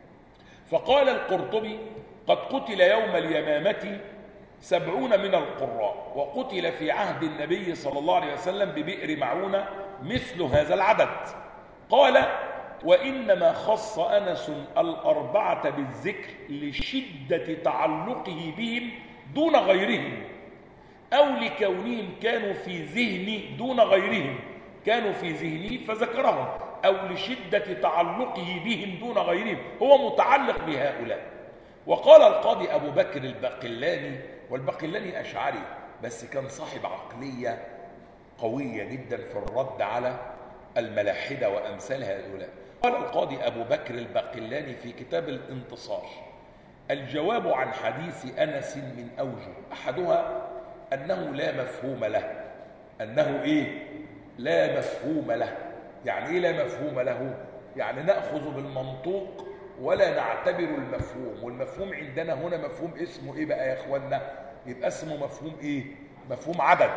فقال القرطبي قد قتل يوم اليمامة 70 من القراء، وقتل في عهد النبي صلى الله عليه وسلم ببئر معونة مثل هذا العدد. قال وإنما خص أنس الأربعة بالذكر لشدة تعلقه بهم دون غيرهم، أو لكونهم كانوا في ذهني دون غيرهم، كانوا في ذهنه فذكرهم، أو لشدة تعلقه بهم دون غيرهم، هو متعلق بهؤلاء. وقال القاضي أبو بكر الباقلاني، والباقلاني أشعري بس كان صاحب عقلية قوية جدا في الرد على الملاحدة وأمثال هؤلاء. قال القاضي أبو بكر الباقلاني في كتاب الانتصار: الجواب عن حديث أنس من أوجه، أحدها أنه لا مفهوم له. أنه إيه؟ لا مفهوم له. يعني إيه لا مفهوم له؟ يعني نأخذ بالمنطوق ولا نعتبر المفهوم. والمفهوم عندنا هنا مفهوم اسمه إيه بقى يا إخوانا؟ يبقى اسمه مفهوم إيه؟ مفهوم عدد.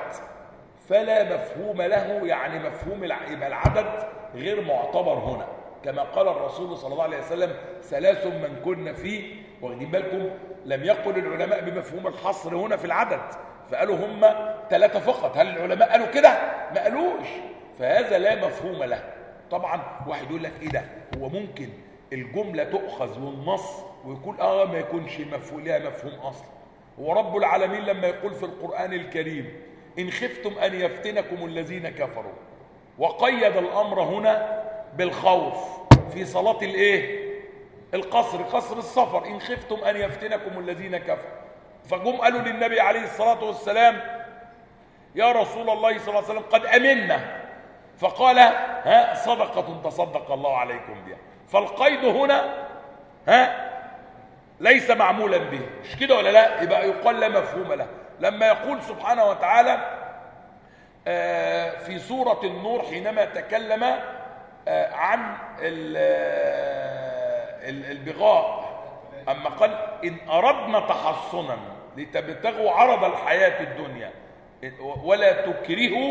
فلا مفهوم له يعني مفهوم يبقى العدد غير معتبر هنا، كما قال الرسول صلى الله عليه وسلم: 3 من كن فيه. واخدين بالكم؟ لم يقل العلماء بمفهوم الحصر هنا في العدد، فقالوا هم 3 فقط. هل العلماء قالوا كده؟ ما قالوش. فهذا لا مفهوم له. طبعا واحد يقول لك ايه ده؟ هو ممكن الجملة تؤخذ والنص ويقول ما يكونش مفهوم لها مفهوم اصلا؟ هو رب العالمين لما يقول في القرآن الكريم: إن خفتم أن يفتنكم الذين كفروا، وقيد الأمر هنا بالخوف في صلاة الإيه؟ القصر، قصر السفر، إن خفتم أن يفتنكم الذين كفروا. فجم قالوا للنبي عليه الصلاة والسلام يا رسول الله صلى الله عليه وسلم قد أمنا، فقال صدقة تصدق الله عليكم بها. فالقيد هنا ليس معمولا به، مش كده ولا لا؟ يبقى يقال لا مفهوم له. لما يقول سبحانه وتعالى في سورة النور حينما تكلم عن البغاء، أما قال إن أردنا تحصنا لتبتغوا عرض الحياة الدنيا ولا تكرهوا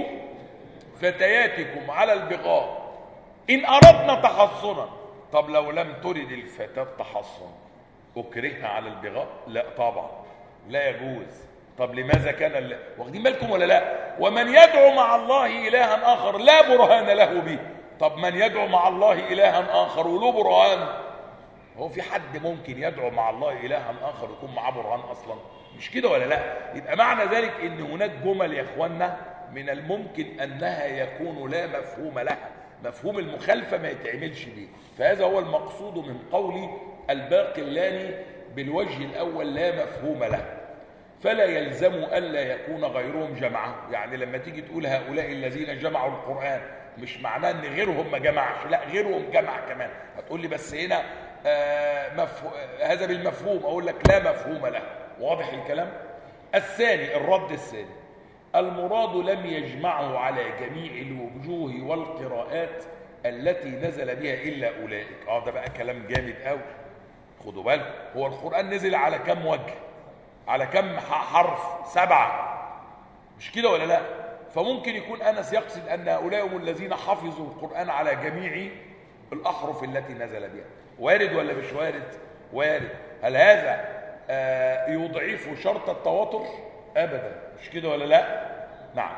فتياتكم على البغاء إن أردنا تحصنا. طب لو لم ترد الفتاة تحصن أكرهها على البغاء؟ لا طبعا، لا يجوز. طب لماذا كان واخدين بالكم ولا لا؟ ومن يدعو مع الله إلها آخر لا برهان له به. طب من يدعو مع الله إلها آخر وله برهان؟ هو في حد ممكن يدعو مع الله إلها آخر يكون معاه برهان أصلا؟ مش كده ولا لا؟ يبقى معنى ذلك إن هناك جمل يا إخوانا من الممكن أنها يكون لا مفهوم لها، مفهوم المخالفة ما يتعملش به. فهذا هو المقصود من قول الباقلاني بالوجه الأول لا مفهوم له. فلا يلزم ألا يكون غيرهم جمعه. يعني لما تيجي تقول هؤلاء الذين جمعوا القرآن مش معناه ان غيرهم ما جمعش، لا غيرهم جمع كمان. هتقول لي بس هنا هذا بالمفهوم، اقول لك لا مفهوم له. واضح الكلام؟ الثاني، الرد الثاني، المراد لم يجمعه على جميع الوجوه والقراءات التي نزل بها إلا أولئك. ده بقى كلام جامد قوي. خدوا بالكم، هو القرآن نزل على كم وجه؟ على كم حرف؟ 7، مش كده ولا لا؟ فممكن يكون أنس يقصد أن هؤلاء هم الذين حفظوا القرآن على جميع الأحرف التي نزل بها. وارد ولا مش وارد؟ وارد. هل هذا يضعف شرط التواتر؟ أبدا، مش كده ولا لا؟ نعم.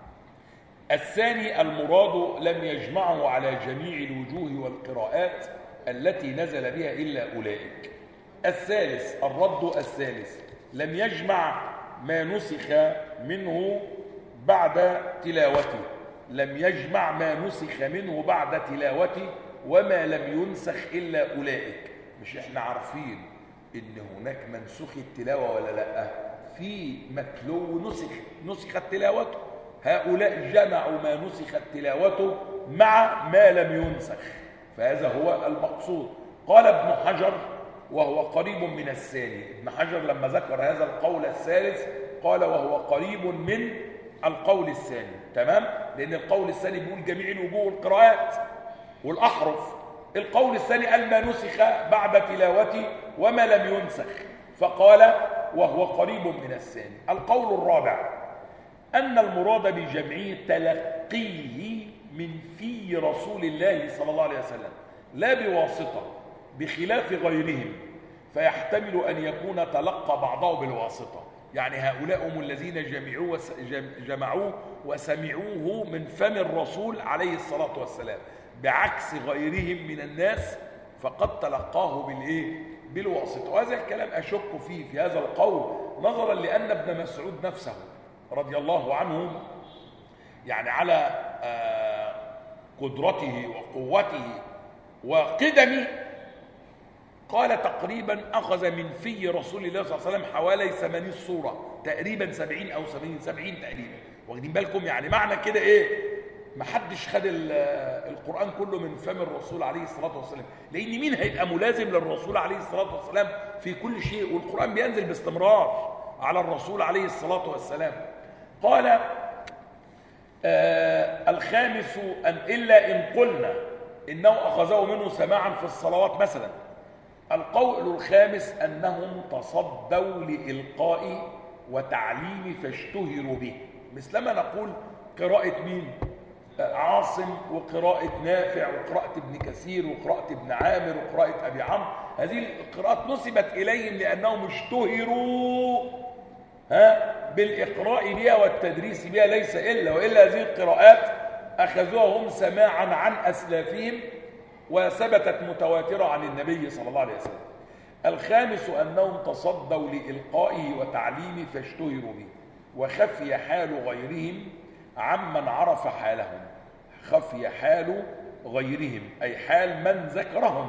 الثاني، المراد لم يجمعه على جميع الوجوه والقراءات التي نزل بها إلا أولئك. الثالث، الرد الثالث، لم يجمع ما نسخ منه بعد تلاوته. لم يجمع ما نسخ منه بعد تلاوته وما لم ينسخ إلا أولئك. مش احنا عارفين إن هناك منسوخ التلاوة ولا لا؟ في متلو نسخت تلاوته. هؤلاء جمعوا ما نسخت تلاوته مع ما لم ينسخ، فهذا هو المقصود. قال ابن حجر وهو قريب من الثاني. ابن حجر لما ذكر هذا القول الثالث قال وهو قريب من القول الثاني، تمام؟ لأن القول الثاني بيقول جميع الوجوه والقراءات والأحرف. القول الثاني قال ما نسخ بعد تلاوته وما لم ينسخ، فقال وهو قريب من الثاني. القول الرابع أن المراد بجمعه تلقيه من في رسول الله صلى الله عليه وسلم لا بواسطة، بخلاف غيرهم، فيحتمل أن يكون تلقى بعضه بالواسطة. يعني هؤلاء هم الذين جمعوه وسمعوه من فم الرسول عليه الصلاة والسلام، بعكس غيرهم من الناس فقد تلقاه بالواسطة. وهذا الكلام أشك فيه في هذا القول، نظرا لأن ابن مسعود نفسه رضي الله عنه يعني على قدرته وقوته وقدمه قال تقريبا أخذ من في رسول الله صلى الله عليه وسلم حوالي 80 سورة تقريبا، 70 أو 70 تقريبا. واخدين بالكم؟ يعني معنى كده ما حدش خد القرآن كله من فم الرسول عليه الصلاة والسلام، لأن مين هيبقى ملازم للرسول عليه الصلاة والسلام في كل شيء؟ والقرآن بينزل باستمرار على الرسول عليه الصلاة والسلام. قال الخامس أن إلا إن قلنا إنه أخذه منه سماعا في الصلوات مثلا. القول الخامس أنهم تصدوا لإلقاء وتعليم فاشتهروا به، مثلما نقول قراءة مين؟ عاصم، وقراءة نافع، وقراءة ابن كثير، وقراءة ابن عامر، وقراءة أبي عمرو. هذه القراءات نسبت إليهم لأنهم اشتهروا بالإقراء بها والتدريس بها، ليس إلا وإلا هذه القراءات أخذوها هم سماعا عن أسلافهم وثبتت متواترة عن النبي صلى الله عليه وسلم. الخامس أنهم تصدوا لإلقائه وتعليمه فاشتهروا به، وخفي حال غيرهم عمن عرف حالهم. خفي حال غيرهم أي حال من ذكرهم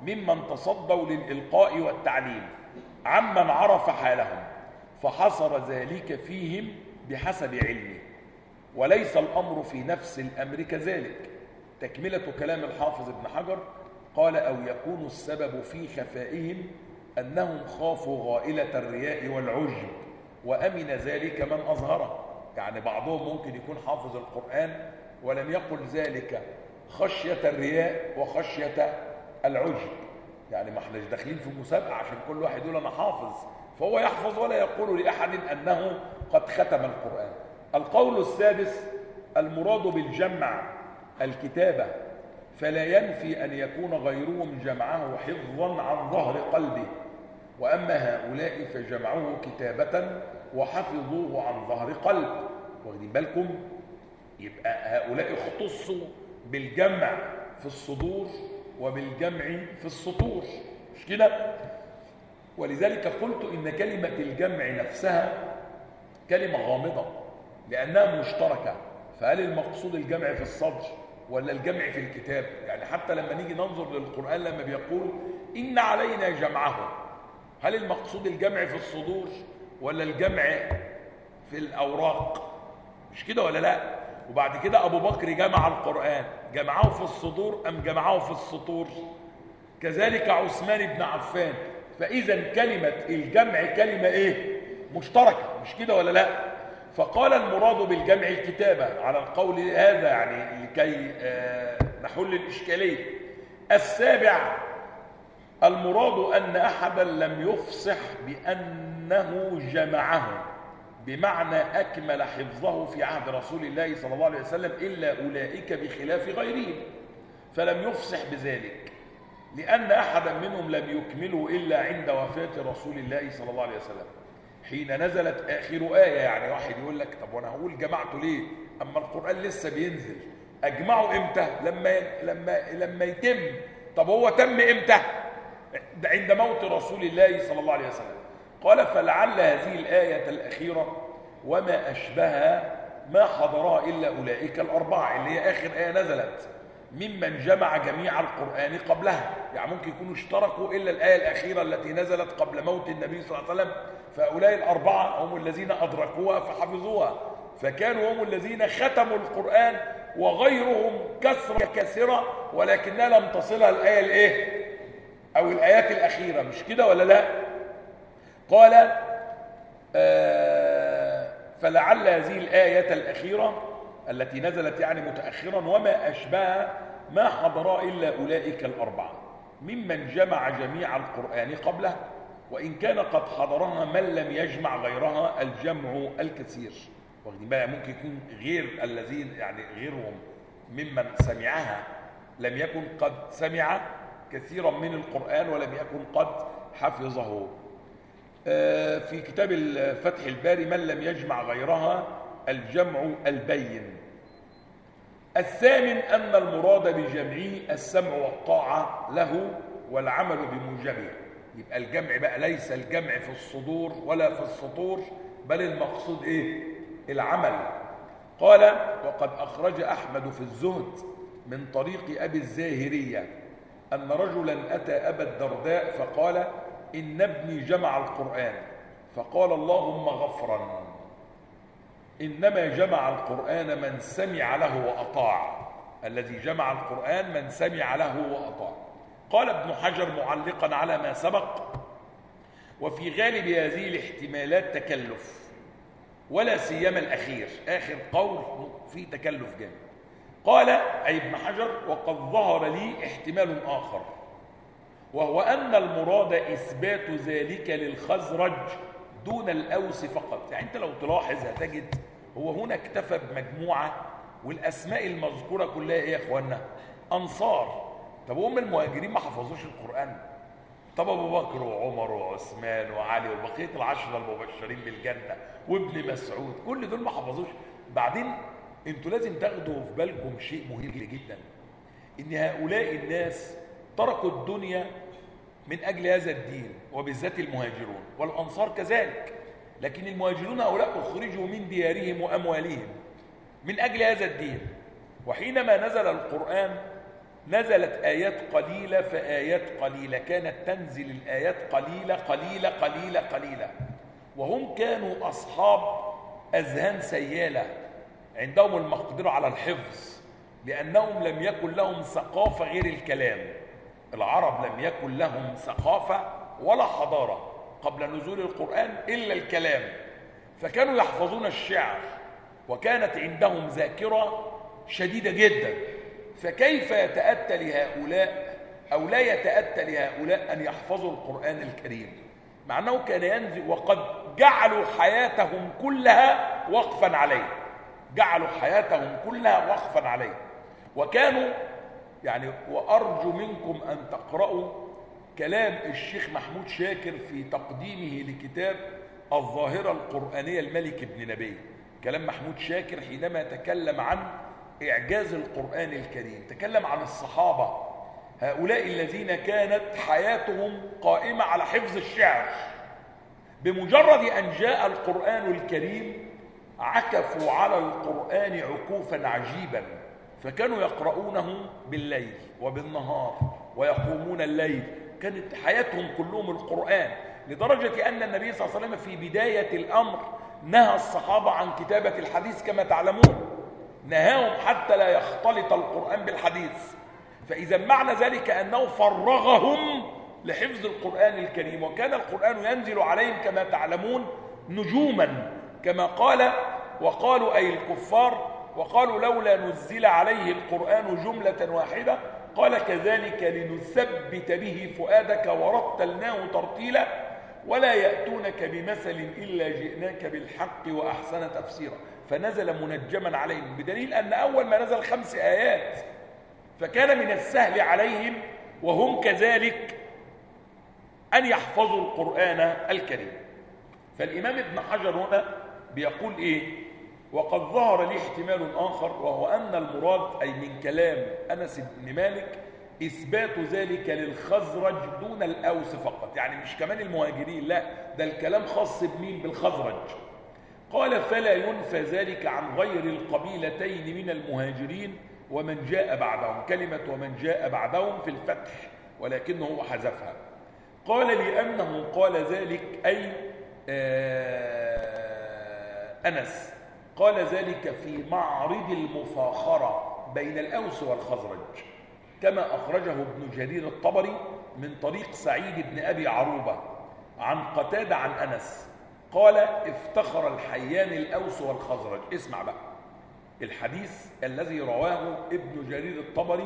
ممن تصدوا للإلقاء والتعليم عمن عرف حالهم، فحصر ذلك فيهم بحسب علمه، وليس الأمر في نفس الأمر كذلك. تكملة كلام الحافظ ابن حجر قال: أو يكون السبب في خفائهم أنهم خافوا غائلة الرياء والعجب وأمن ذلك من أظهره. يعني بعضهم ممكن يكون حافظ القرآن ولم يقل ذلك خشية الرياء وخشية العجب، يعني ما احناش داخلين في مسابقة عشان كل واحد يقول أنا حافظ، فهو يحفظ ولا يقول لأحد أنه قد ختم القرآن. القول السادس: المراد بالجمع الكتابة، فلا ينفي أن يكون غيرهم جمعه حفظا عن ظهر قلبه، وأما هؤلاء فجمعوه كتابة وحفظوه عن ظهر قلب. واخدين بالكم؟ يبقى هؤلاء اختصوا بالجمع في الصدور وبالجمع في السطور، مش كده؟ ولذلك قلت إن كلمة الجمع نفسها كلمة غامضة لأنها مشتركة، فهل المقصود الجمع في الصدر ولا الجمع في الكتاب؟ يعني حتى لما نيجي ننظر للقرآن لما بيقول إن علينا جمعه، هل المقصود الجمع في الصدور ولا الجمع في الأوراق؟ مش كده ولا لا؟ وبعد كده أبو بكر جمع القرآن، جمعه في الصدور أم جمعه في السطور؟ كذلك عثمان بن عفان. فإذا كلمة الجمع كلمة إيه؟ مشتركة، مش كده ولا لا؟ فقال المراد بالجمع الكتابة على القول هذا، يعني لكي نحل الإشكالية. السابع: المراد أن أحدا لم يفصح بأنه جمعه، بمعنى أكمل حفظه في عهد رسول الله صلى الله عليه وسلم، إلا أولئك بخلاف غيرهم، فلم يفصح بذلك، لأن أحدا منهم لم يكمله إلا عند وفاة رسول الله صلى الله عليه وسلم حين نزلت آخر آية. يعني واحد يقول لك طب وأنا هقول جمعته ليه أما القرآن لسه بينزل؟ أجمعه إمتى؟ لما يتم. طب هو تم إمتى؟ عند موت رسول الله صلى الله عليه وسلم. قال: فلعل هذه الآية الأخيرة وما أشبهها ما حضرها إلا أولئك الأربعة، اللي هي آخر آية نزلت، ممن جمع جميع القرآن قبلها. يعني ممكن يكونوا اشتركوا إلا الآية الأخيرة التي نزلت قبل موت النبي صلى الله عليه وسلم، فأولئك الأربعة هم الذين أدركوها فحفظوها، فكانوا هم الذين ختموا القرآن، وغيرهم كثرة كثيرة ولكنها لم تصلها الآية الإيه؟ أو الآيات الأخيرة، مش كده ولا لا؟ قال: فلعل هذه الآية الأخيرة التي نزلت يعني متأخرا وما أشبه ما حضر إلا أولئك الأربعة ممن جمع جميع القرآن قبله، وإن كان قد حضرها من لم يجمع غيرها الجمع الكثير. واخدين بالك؟ ممكن يكون غير الذين يعني غيرهم ممن سمعها لم يكن قد سمع كثيرا من القرآن ولم يكن قد حفظه. في كتاب فتح الباري: من لم يجمع غيرها الجمع البين. الثامن: أن المراد بجمعه السمع والطاعة له والعمل بموجبه. يبقى الجمع بقى ليس الجمع في الصدور ولا في السطور، بل المقصود إيه؟ العمل. قال: وقد أخرج أحمد في الزهد من طريق أبي الزاهرية أن رجلا أتى أبا الدرداء فقال: إن ابني جمع القرآن، فقال: اللهم غفرا، إنما جمع القرآن من سمع له وأطاع. الذي جمع القرآن من سمع له وأطاع. قال ابن حجر معلقا على ما سبق: وفي غالب هذه الاحتمالات تكلف، ولا سيما الأخير، آخر قول فيه تكلف جامد. قال أي ابن حجر: وقد ظهر لي احتمال آخر، وهو أن المراد إثبات ذلك للخزرج دون الأوس فقط. يعني أنت لو تلاحظ هتجد هو هنا اكتفى بمجموعة، والأسماء المذكورة كلها إيه يا إخوانا؟ أنصار. طب هم المهاجرين ما حفظوش القرآن؟ طب أبو بكر وعمر وعثمان وعلي وبقية العشرة المبشرين بالجنة وابن مسعود، كل دول ما حفظوش؟ بعدين انتوا لازم تاخدوا في بالكم شيء مهم جدا، ان هؤلاء الناس تركوا الدنيا من أجل هذا الدين، وبالذات المهاجرون، والأنصار كذلك. لكن المهاجرون هؤلاء أخرجوا من ديارهم وأموالهم من أجل هذا الدين، وحينما نزل القرآن نزلت آيات قليلة فآيات قليلة، كانت تنزل الآيات قليلة قليلة قليلة قليلة، وهم كانوا أصحاب أذهان سيالة، عندهم المقدرة على الحفظ، لأنهم لم يكن لهم ثقافة غير الكلام. العرب لم يكن لهم ثقافة ولا حضارة قبل نزول القرآن إلا الكلام، فكانوا يحفظون الشعر، وكانت عندهم ذاكرة شديدة جدا. فكيف يتأتى لهؤلاء أو لا يتأتى لهؤلاء أن يحفظوا القرآن الكريم، مع أنه كان ينزل، وقد جعلوا حياتهم كلها وقفا عليه، جعلوا حياتهم كلها وقفا عليه. وكانوا يعني، وأرجو منكم أن تقرأوا كلام الشيخ محمود شاكر في تقديمه لكتاب الظاهرة القرآنية الملك ابن نبي. كلام محمود شاكر حينما يتكلم عن إعجاز القرآن الكريم، تكلم عن الصحابة هؤلاء الذين كانت حياتهم قائمة على حفظ الشعر، بمجرد أن جاء القرآن الكريم عكفوا على القرآن عكوفا عجيبا، فكانوا يقرؤونه بالليل وبالنهار ويقومون الليل، كانت حياتهم كلهم القرآن، لدرجة أن النبي صلى الله عليه وسلم في بداية الأمر نهى الصحابة عن كتابة الحديث كما تعلمون، نهاهم حتى لا يختلط القرآن بالحديث. فإذا معنى ذلك أنه فرغهم لحفظ القرآن الكريم، وكان القرآن ينزل عليهم كما تعلمون نجوما، كما قال وقالوا أي الكفار، وقالوا لولا نزل عليه القرآن جملة واحدة، قال كذلك لنثبت به فؤادك ورتلناه ترتيلا ولا يأتونك بمثل إلا جئناك بالحق وأحسن تفسيرا. فنزل منجما عليهم، بدليل أن أول ما نزل 5 آيات، فكان من السهل عليهم وهم كذلك أن يحفظوا القرآن الكريم. فالإمام ابن حجر هنا بيقول إيه؟ وقد ظهر لي احتمال آخر، وهو أن المراد أي من كلام أنس بن مالك إثبات ذلك للخزرج دون الأوس فقط، يعني مش كمان المهاجرين، لا، ده الكلام خاص بمين؟ بالخزرج. قال فلا ينفى ذلك عن غير القبيلتين من المهاجرين ومن جاء بعدهم، كلمة ومن جاء بعدهم في الفتح ولكنه حذفها. قال لأنه قال ذلك أي أنس قال ذلك في معرض المفاخرة بين الأوس والخزرج، كما أخرجه ابن جرير الطبري من طريق سعيد بن أبي عروبة عن قتادة عن أنس قال افتخر الحيان الأوس والخزرج. اسمع بقى الحديث الذي رواه ابن جرير الطبري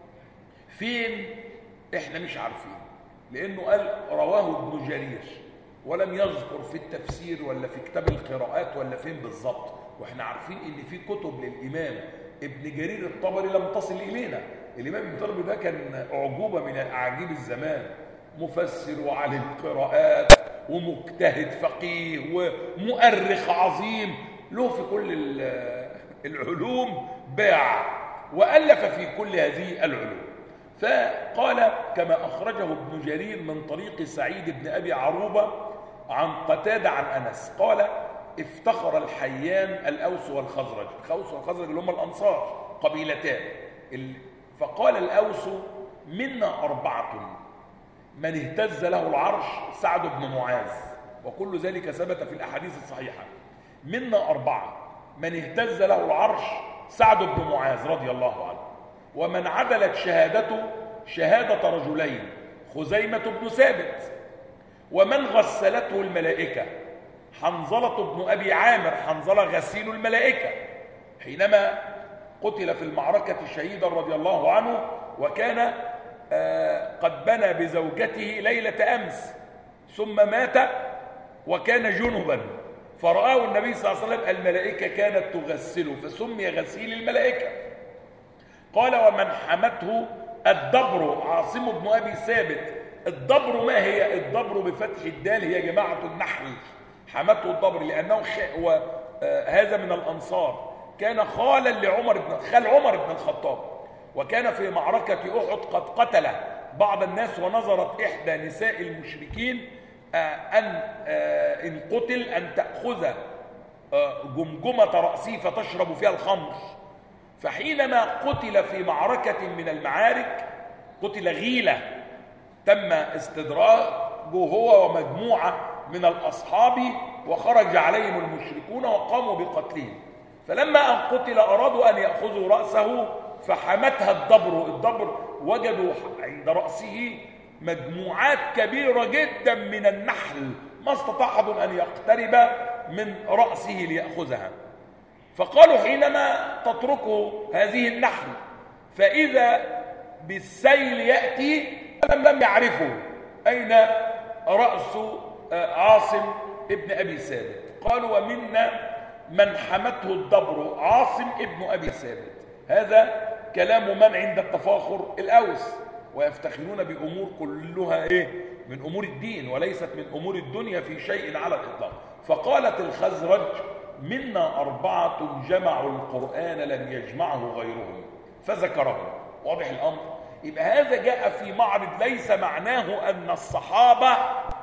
فين؟ احنا مش عارفين، لأنه قال رواه ابن جرير ولم يذكر في التفسير ولا في كتاب القراءات ولا فين بالظبط، واحنا عارفين ان في كتب للإمام ابن جرير الطبري لم تصل إلينا. الإمام ابن الطبري ده كان أعجوبة من أعاجيب الزمان، مفسر وعالم قراءات ومجتهد فقيه ومؤرخ عظيم، له في كل العلوم باع، وألف في كل هذه العلوم. فقال كما أخرجه ابن جرير من طريق سعيد بن أبي عروبة عن قتادة عن أنس قال افتخر الحيان الأوس والخزرج. الأوس والخزرج اللي هم الأنصار قبيلتان. فقال الأوس منا 4 من اهتز له العرش سعد بن معاذ، وكل ذلك ثبت في الأحاديث الصحيحة. منا 4 من اهتز له العرش سعد بن معاذ رضي الله عنه، ومن عدلت شهادته شهادة رجلين خزيمة بن ثابت، ومن غسلته الملائكة حنظلة بن أبي عامر، حنظلة غسيل الملائكة حينما قتل في المعركة شهيدا رضي الله عنه، وكان قد بنى بزوجته ليلة أمس ثم مات وكان جنبا، فرآه النبي صلى الله عليه وسلم الملائكة كانت تغسله فسمي غسيل الملائكة. قال ومن حمته الدبر عاصم بن أبي ثابت. الدبر ما هي؟ الدبر بفتح الدال هي جماعة النحل، حمته الدبر لأنه هذا من الأنصار، كان خال عمر بن الخطاب، وكان في معركة أحد قد قتل بعض الناس، ونظرت إحدى نساء المشركين إن قتل أن تأخذ جمجمة رأسه فتشرب فيها الخمر، فحينما قتل في معركة من المعارك، قتل غيلة تم استدراجه هو ومجموعة من الأصحاب، وخرج عليهم المشركون وقاموا بقتله. فلما أن قتل أرادوا أن يأخذوا رأسه فحمتها الدبر وجدوا عند رأسه مجموعات كبيرة جدا من النحل، ما استطاع أحد أن يقترب من رأسه ليأخذها. فقالوا حينما تتركوا هذه النحل فإذا بالسيل يأتي، لم يعرفوا أين رأس عاصم ابن أبي ثابت. قالوا ومنا من حمته الدبر عاصم ابن أبي ثابت. هذا كلام من عند التفاخر الأوس، ويفتخرون بأمور كلها من أمور الدين وليست من أمور الدنيا في شيء على الإطلاق. فقالت الخزرج منا 4 جمعوا القرآن لم يجمعه غيرهم فذكرهم. واضح الأمر؟ يبقى هذا جاء في معرض، ليس معناه أن الصحابة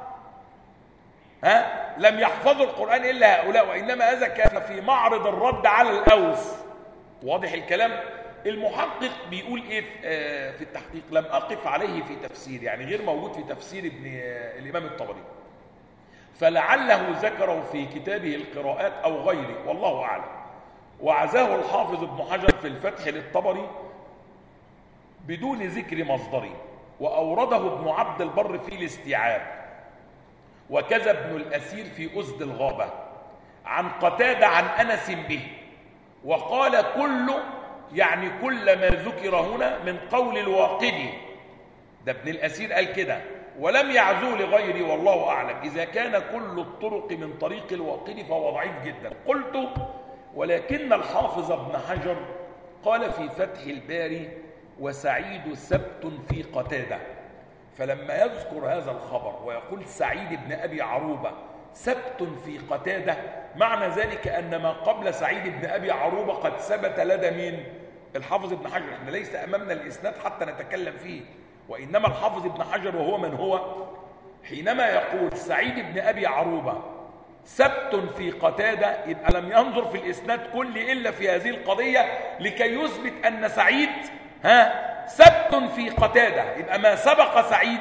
لم يحفظوا القرآن إلا هؤلاء، وإنما هذا كان في معرض الرد على الأوس. واضح الكلام؟ المحقق بيقول إيه في التحقيق؟ لم أقف عليه في تفسير، يعني غير موجود في تفسير الإمام الطبري، فلعله ذكره في كتابه القراءات أو غيره، والله أعلم. وعزاه الحافظ ابن حجر في الفتح للطبري بدون ذكر مصدره، وأورده ابن عبد البر في الاستيعاب، وكذا ابن الأثير في أسد الغابة عن قتادة عن أنس به. وقال يعني كل ما ذكر هنا من قول الواقدي، ده ابن الأثير قال كده، ولم يعزو لغيري والله أعلم. إذا كان كل الطرق من طريق الواقدي فهو ضعيف جدا. قلت ولكن الحافظ ابن حجر قال في فتح الباري وسعيد سبت في قتادة، فلما يذكر هذا الخبر ويقول سعيد بن أبي عروبة سبت في قتادة، معنى ذلك أن ما قبل سعيد بن أبي عروبة قد ثبت لدى مين؟ الحافظ ابن حجر. احنا ليس أمامنا الإسناد حتى نتكلم فيه، وإنما الحافظ ابن حجر وهو من هو حينما يقول سعيد بن أبي عروبة سبت في قتادة، يبقى لم ينظر في الإسناد كله إلا في هذه القضية لكي يثبت أن سعيد سبت في قتادة. يبقى ما سبق سعيد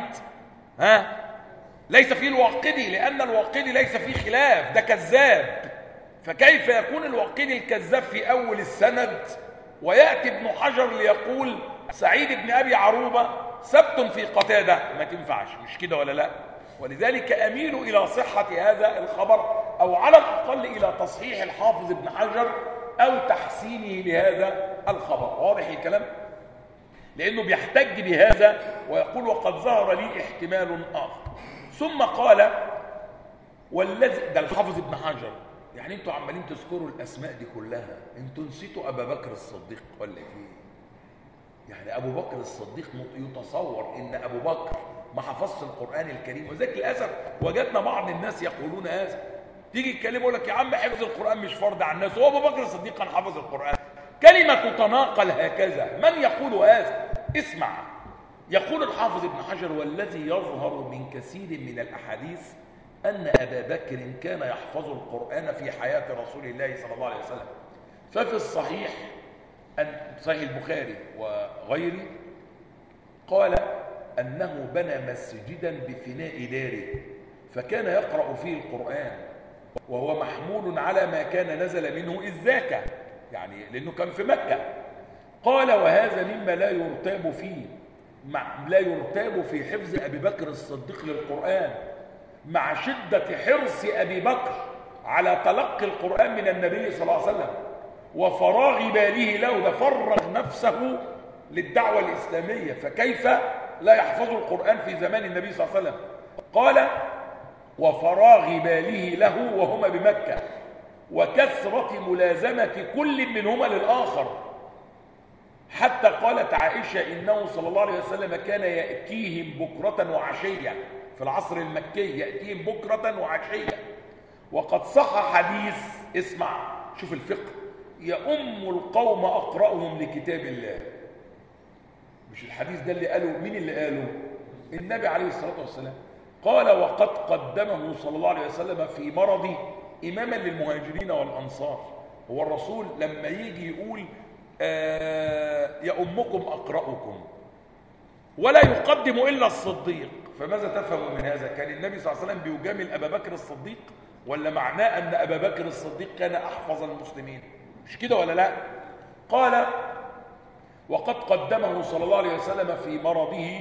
ليس فيه الواقدي، لأن الواقدي ليس فيه خلاف، ده كذاب. فكيف يكون الواقدي الكذاب في أول السند ويأتي ابن حجر ليقول سعيد بن أبي عروبة سبت في قتادة؟ ما تنفعش، مش كده ولا لا؟ ولذلك أميل إلى صحة هذا الخبر، أو على الأقل إلى تصحيح الحافظ ابن حجر أو تحسينه لهذا الخبر. واضح الكلام؟ لأنه بيحتج بهذا ويقول وقد ظهر لي احتمال آخر. ثم قال والذي، ده الحافظ ابن حجر، يعني انتوا عمالين تذكروا الأسماء دي كلها، انتوا نسيتوا أبا بكر الصديق ولا فيه؟ يعني أبو بكر الصديق يتصور إن أبو بكر ما حفظش القرآن الكريم؟ وذلك للأسف وجدنا بعض الناس يقولون هذا، تيجي يتكلموا يقول لك يا عم حفظ القرآن مش فرض على الناس، هو أبو بكر الصديق كان حافظ القرآن؟ كلمة تتناقل هكذا، من يقول هذا؟ اسمع، يقول الحافظ ابن حجر والذي يظهر من كثير من الأحاديث أن أبا بكر كان يحفظ القرآن في حياة رسول الله صلى الله عليه وسلم. ففي الصحيح أن صحيح البخاري وغيره قال أنه بنى مسجدا بفناء داره فكان يقرأ فيه القرآن وهو محمول على ما كان نزل منه إذ ذاك، يعني لأنه كان في مكة. قال وهذا مما لا يرتاب في حفظ أبي بكر الصديق للقرآن مع شدة حرص أبي بكر على تلقي القرآن من النبي صلى الله عليه وسلم وفراغ باله له، ده فرغ نفسه للدعوة الإسلامية، فكيف لا يحفظ القرآن في زمان النبي صلى الله عليه وسلم؟ قال وفراغ باله له وهما بمكة وكثرة ملازمة كل منهما للآخر، حتى قالت عائشة إنه صلى الله عليه وسلم كان يأتيهم بكرة وعشية، في العصر المكي يأتيهم بكرة وعشية. وقد صح حديث، اسمع شوف الفقه، يؤم القوم أقرأهم لكتاب الله. مش الحديث ده اللي قاله مين؟ اللي قاله النبي عليه الصلاة والسلام. قال وقد قدمه صلى الله عليه وسلم في مرضه إماما للمهاجرين والأنصار. هو الرسول لما يجي يقول يؤمكم أقرأكم ولا يقدم إلا الصديق. فماذا تفهم من هذا؟ كان النبي صلى الله عليه وسلم بيجامل أبا بكر الصديق، ولا معناه أن أبا بكر الصديق كان أحفظ المسلمين؟ مش كده ولا لا؟ قال وقد قدمه صلى الله عليه وسلم في مرضه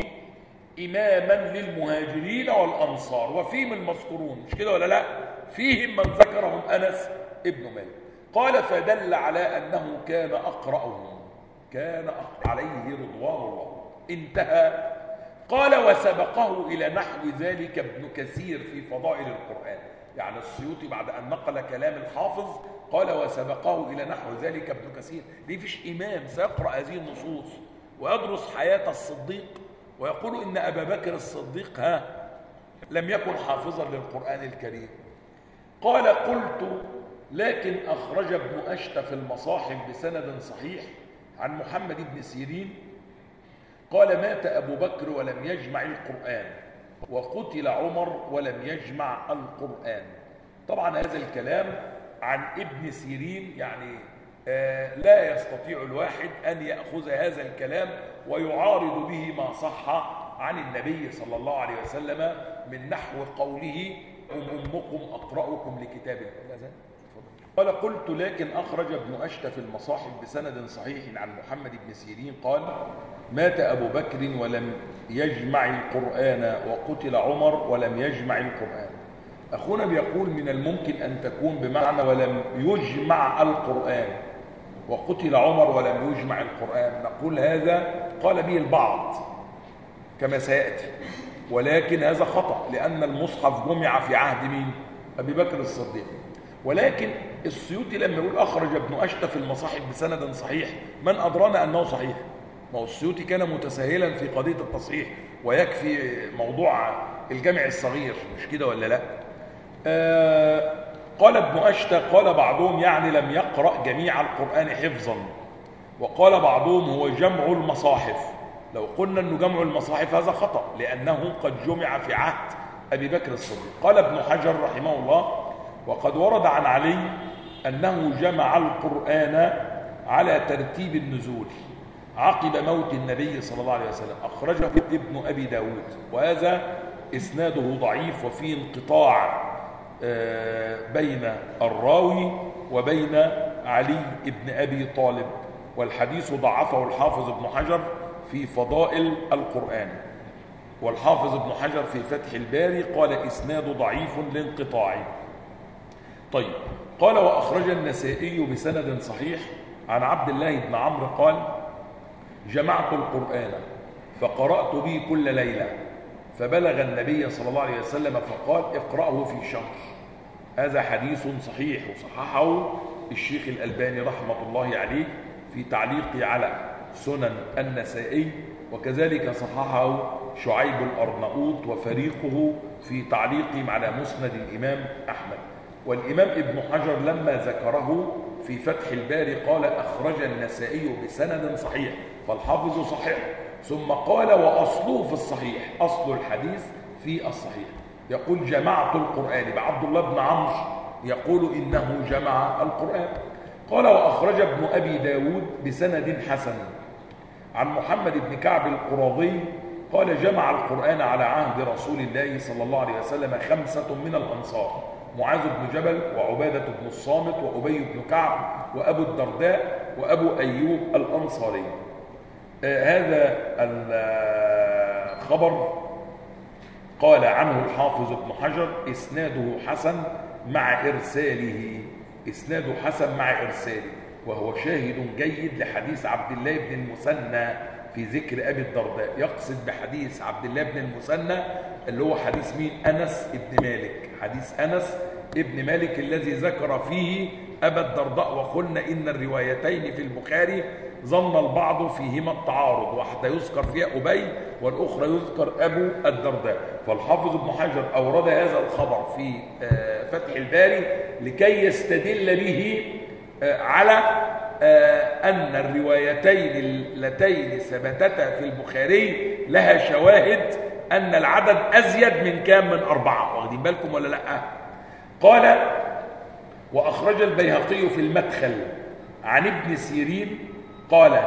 إماما للمهاجرين والأنصار وفيهم المذكورون، مش كده ولا لا؟ فيهم من ذكرهم أنس ابن مالك. قال فدل على أنه كان أقرأهم، كان عليه رضوان الله. انتهى. قال وسبقه إلى نحو ذلك ابن كثير في فضائل القرآن. يعني السيوطي بعد أن نقل كلام الحافظ قال وسبقه إلى نحو ذلك ابن كثير. ليه فيش إمام سيقرأ هذه النصوص ويدرس حياة الصديق ويقول إن أبا بكر الصديق لم يكن حافظا للقرآن الكريم؟ قال قلت لكن أخرج ابن أشت في المصاحف بسند صحيح عن محمد بن سيرين قال مات أبو بكر ولم يجمع القرآن وقتل عمر ولم يجمع القرآن. طبعا هذا الكلام عن ابن سيرين يعني لا يستطيع الواحد أن يأخذ هذا الكلام ويعارض به ما صح عن النبي صلى الله عليه وسلم من نحو قوله أمكم أقرأكم لكتاب الله. قال قلت لكن أخرج ابن أشت في المصاحف بسند صحيح عن محمد بن سيرين قال مات أبو بكر ولم يجمع القرآن وقتل عمر ولم يجمع القرآن. أخونا بيقول من الممكن أن تكون بمعنى ولم يجمع القرآن وقتل عمر ولم يجمع القرآن. نقول هذا قال به البعض كما سيأتي، ولكن هذا خطأ لأن المصحف جمع في عهد مين؟ أبي بكر الصديق. ولكن السيوطي لما يقول أخرج ابن أشت في المصاحف بسند صحيح من أدرانا أنه صحيح؟ ما هو السيوطي كان متساهلا في قضية التصحيح ويكفي موضوع الجمع الصغير، مش كده ولا لا؟ قال ابن أشت قال بعضهم يعني لم يقرأ جميع القرآن حفظا، وقال بعضهم هو جمع المصاحف. لو قلنا أنه جمع المصاحف هذا خطأ لأنه قد جمع في عهد أبي بكر الصديق. قال ابن حجر رحمه الله وقد ورد عن علي أنه جمع القرآن على ترتيب النزول عقب موت النبي صلى الله عليه وسلم. أخرجه ابن أبي داود وهذا إسناده ضعيف وفيه انقطاع بين الراوي وبين علي ابن أبي طالب، والحديث ضعفه الحافظ ابن حجر في فضائل القرآن، والحافظ ابن حجر في فتح الباري قال إسناده ضعيف لانقطاعه. طيب قال وأخرج النسائي بسند صحيح عن عبد الله بن عمرو قال جمعت القرآن فقرأت به كل ليلة فبلغ النبي صلى الله عليه وسلم فقال اقرأه في شهر. هذا حديث صحيح وصححه الشيخ الألباني رحمة الله عليه في تعليقه على سنن النسائي، وكذلك صححه شعيب الأرناؤوط وفريقه في تعليقهم على مسند الإمام أحمد. والإمام ابن حجر لما ذكره في فتح الباري قال أخرج النسائي بسند صحيح، فالحافظ صحيح، ثم قال وأصله في الصحيح، أصل الحديث في الصحيح. يقول جمعت القرآن، بعبد الله بن عمرو يقول إنه جمع القرآن. قال وأخرج ابن أبي داود بسند حسن عن محمد بن كعب القرظي قال جمع القرآن على عهد رسول الله صلى الله عليه وسلم 5 من الأنصار، معاذ بن جبل وعبادة بن الصامت وأبي بن كعب وأبو الدرداء وأبو أيوب الأنصاري. هذا الخبر قال عنه الحافظ ابن حجر إسناده حسن مع إرساله، إسناده حسن مع إرساله، وهو شاهد جيد لحديث عبد الله بن المثنى في ذكر أبي الدرداء. يقصد بحديث عبد الله بن المثنى اللي هو حديث مين؟ أنس ابن مالك، حديث أنس ابن مالك الذي ذكر فيه أبا الدرداء. وقلنا إن الروايتين في البخاري ظن البعض فيهما التعارض، واحدة يذكر فيها أبي والأخرى يذكر أبو الدرداء. فالحافظ ابن حجر أورد هذا الخبر في فتح الباري لكي يستدل به على أن الروايتين اللتين ثبتتا في البخاري لها شواهد أن العدد أزيد من كام؟ من 4. واخدين بالكم ولا لأ؟ قال وأخرج البيهقي في المدخل عن ابن سيرين قال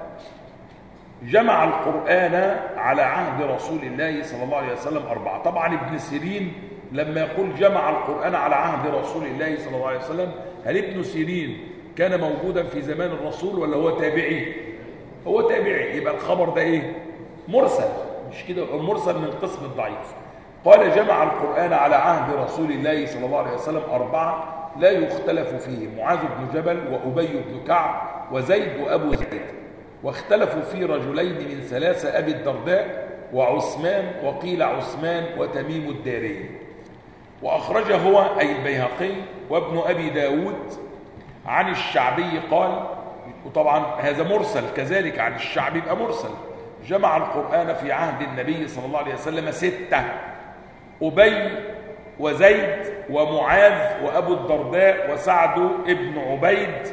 جمع القرآن على عهد رسول الله صلى الله عليه وسلم 4. طبعا ابن سيرين لما يقول جمع القرآن على عهد رسول الله صلى الله عليه وسلم، هل ابن سيرين كان موجودا في زمان الرسول ولا هو تابعي؟ هو تابعي، يبقى الخبر ده ايه؟ مرسل، مش كده؟ مرسل من قسم الضعيف. قال جمع القرآن على عهد رسول الله صلى الله عليه وسلم 4 لا يختلف فيه: معاذ بن جبل وأبي بن كعب وزيد وأبو زيد. واختلفوا في رجلين من 3: أبي الدرداء وعثمان، وقيل عثمان وتميم الداري. وأخرجه هو أي البيهقي وابن أبي داود عن الشعبي قال، وطبعا هذا مرسل كذلك عن الشعبي يبقى مرسل: جمع القرآن في عهد النبي صلى الله عليه وسلم 6: أبي وزيد ومعاذ وأبو الدرداء وسعد ابن عبيد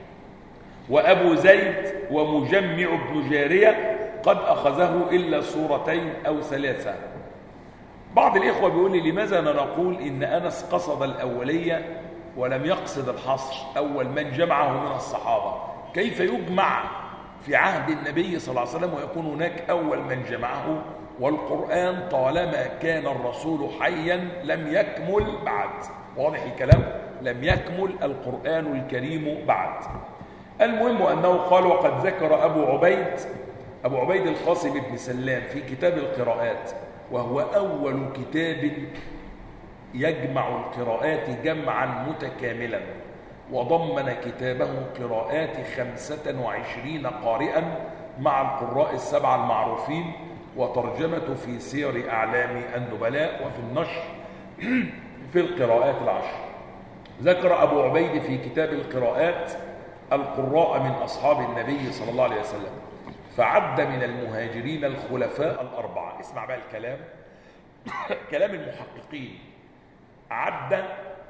وأبو زيد ومجمع بن جارية، قد أخذه إلا 2 أو 3. بعض الإخوة بيقول لي لماذا نقول إن أنس قصد الأولية ولم يقصد الحصر، أول من جمعه من الصحابة؟ كيف يجمع في عهد النبي صلى الله عليه وسلم ويكون هناك أول من جمعه، والقرآن طالما كان الرسول حيا لم يكمل بعد؟ واضح الكلام؟ لم يكمل القرآن الكريم بعد. المهم أنه قال: وقد ذكر أبو عبيد القاسم بن سلام في كتاب القراءات، وهو أول كتاب يجمع القراءات جمعا متكاملا، وضمن كتابه قراءات 25 قارئا مع القراء 7 المعروفين، وترجمته في سير أعلام النبلاء وفي النشر في القراءات 10. ذكر أبو عبيد في كتاب القراءات القراء من أصحاب النبي صلى الله عليه وسلم، فعد من المهاجرين الخلفاء 4. اسمع بقى الكلام، كلام المحققين. عد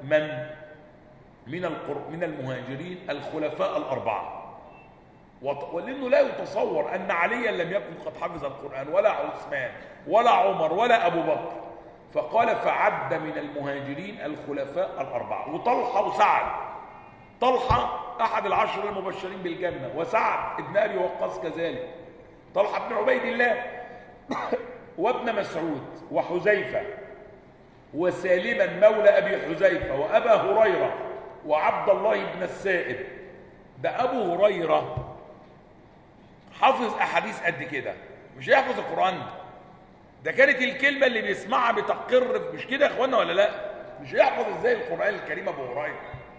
من المهاجرين الخلفاء 4، ولأنه لا يتصور أن عليا لم يكن قد حفظ القرآن، ولا عثمان ولا عمر ولا أبو بكر، فقال فعد من المهاجرين الخلفاء 4. وطلحة وسعد، طلحة أحد ال10 المبشرين بالجنة، وسعد ابن أبي وقاص كذلك، طلحة بن عبيد الله وابن مسعود وحذيفة وسالما مولى أبي حذيفة وأبا هريرة وعبد الله بن السائب. ده أبو هريرة حافظ أحاديث قد كده، مش هيحفظ القرآن؟ ده كانت الكلمة اللي بيسمعها بتقر، مش كده يا إخوانا ولا لا؟ مش هيحفظ إزاي القرآن الكريم أبو هريرة؟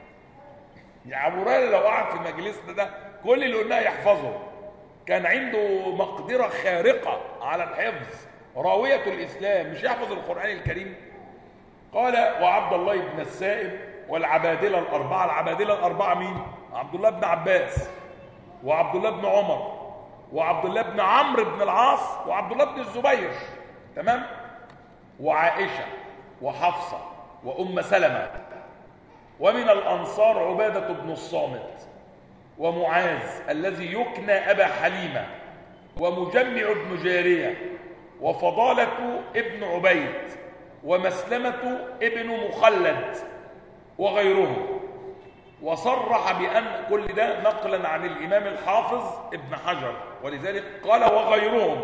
يعني أبو هريرة لو قعد في مجلسنا ده كل اللي قلناه يحفظه. كان عنده مقدرة خارقة على الحفظ، راوية الإسلام، مش يحفظ القرآن الكريم؟ قال وعبد الله بن السائب والعبادلة 4. العبادلة 4 مين؟ عبد الله بن عباس وعبد الله بن عمر وعبد الله بن عمرو بن العاص وعبد الله بن الزبير، تمام؟ وعائشة وحفصة وأم سلمة. ومن الأنصار عبادة بن الصامت ومعاذ الذي يكنى أبا حليمة ومجمع بن جارية وفضالة ابن عبيد ومسلمة ابن مخلد وغيرهم. وصرح بأن كل ده نقلا عن الإمام الحافظ ابن حجر، ولذلك قال وغيرهم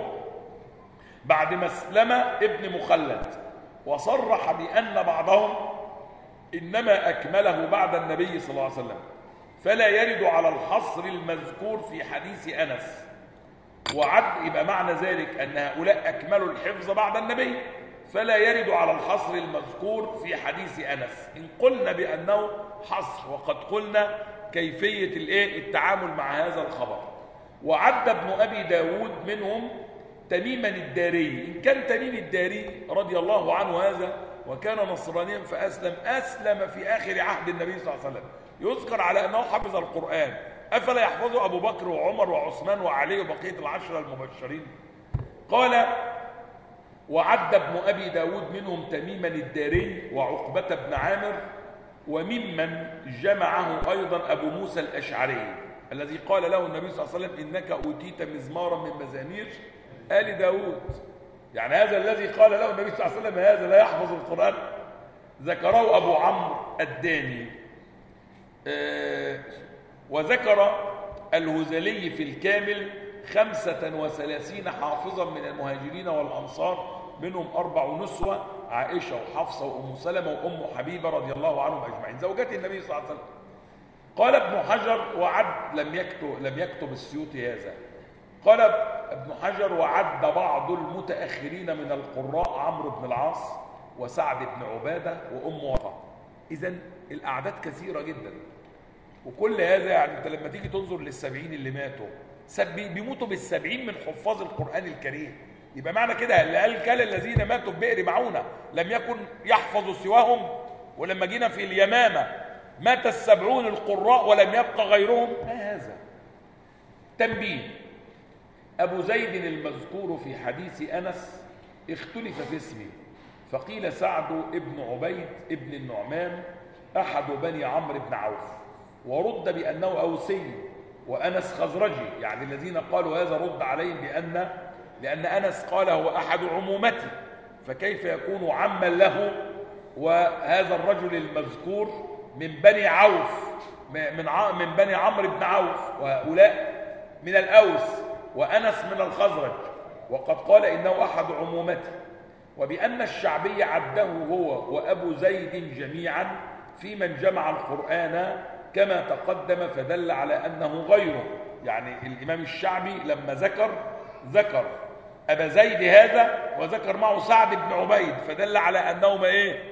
بعد مسلمة ابن مخلد. وصرح بأن بعضهم إنما أكمله بعد النبي صلى الله عليه وسلم، فلا يرد على الحصر المذكور في حديث أنس. وعد يبقى معنى ذلك أن هؤلاء أكملوا الحفظ بعد النبي، فلا يرد على الحصر المذكور في حديث أنس إن قلنا بأنه حصر، وقد قلنا كيفية التعامل مع هذا الخبر. وعد ابن أبي داود منهم تميما الداري. إن كان تميم الداري رضي الله عنه هذا وكان نصرانيا فأسلم، أسلم في آخر عهد النبي صلى الله عليه وسلم، يذكر على أنه حفظ القرآن، أفلا يحفظه أبو بكر وعمر وعثمان وعلي وبقية ال10 المبشرين؟ قال وعد ابن أبي داود منهم تميما الداري وعقبة بن عامر، وممن جمعه أيضا أبو موسى الأشعري الذي قال له النبي صلى الله عليه وسلم إنك أوتيت مزمارا من مزامير آل داود. يعني هذا الذي قال له النبي صلى الله عليه وسلم هذا لا يحفظ القرآن، ذكره أبو عمرو الداني. وذكر الهذلي في الكامل 35 حافظا من المهاجرين والأنصار، منهم 4 نسوة، عائشة وحفصة وأم سلمة وأم حبيبة رضي الله عنهم أجمعين زوجات النبي صلى الله عليه وسلم. قال ابن حجر وعد، لم يكتب السيوطي هذا، قال ابن حجر وعد بعض المتأخرين من القراء عمرو بن العاص وسعد بن عبادة وأم ورقة. إذن الأعداد كثيرة جدا، وكل هذا يعني أنت لما تيجي تنظر لل70 اللي ماتوا بيموتوا بال70 من حفاظ القرآن الكريم، يبقى معنى كده اللي قال كان الذين ماتوا ببئر معونة لم يكن يحفظ سواهم، ولما جينا في اليمامة مات 70 القراء ولم يبقى غيرهم. ما هذا؟ تنبيه: أبو زيد المذكور في حديث أنس اختلف في اسمه، فقيل سعد ابن عبيد ابن النعمان أحد بني عمرو بن عوف، ورد بأنه أوسي، وأنس خزرجي، يعني الذين قالوا هذا رد عليهم لأن أنس قال هو أحد عمومتي، فكيف يكون عما له وهذا الرجل المذكور من بني عوف، من بني عمرو بن عوف، وهؤلاء من الأوس، وأنس من الخزرج، وقد قال إنه أحد عمومته، وبأن الشعبي عده هو وأبو زيد جميعا في من جمع القرآن كما تقدم، فدل على أنه غيره. يعني الإمام الشعبي لما ذكر أبا زيد هذا وذكر معه سعد بن عبيد، فدل على أنهما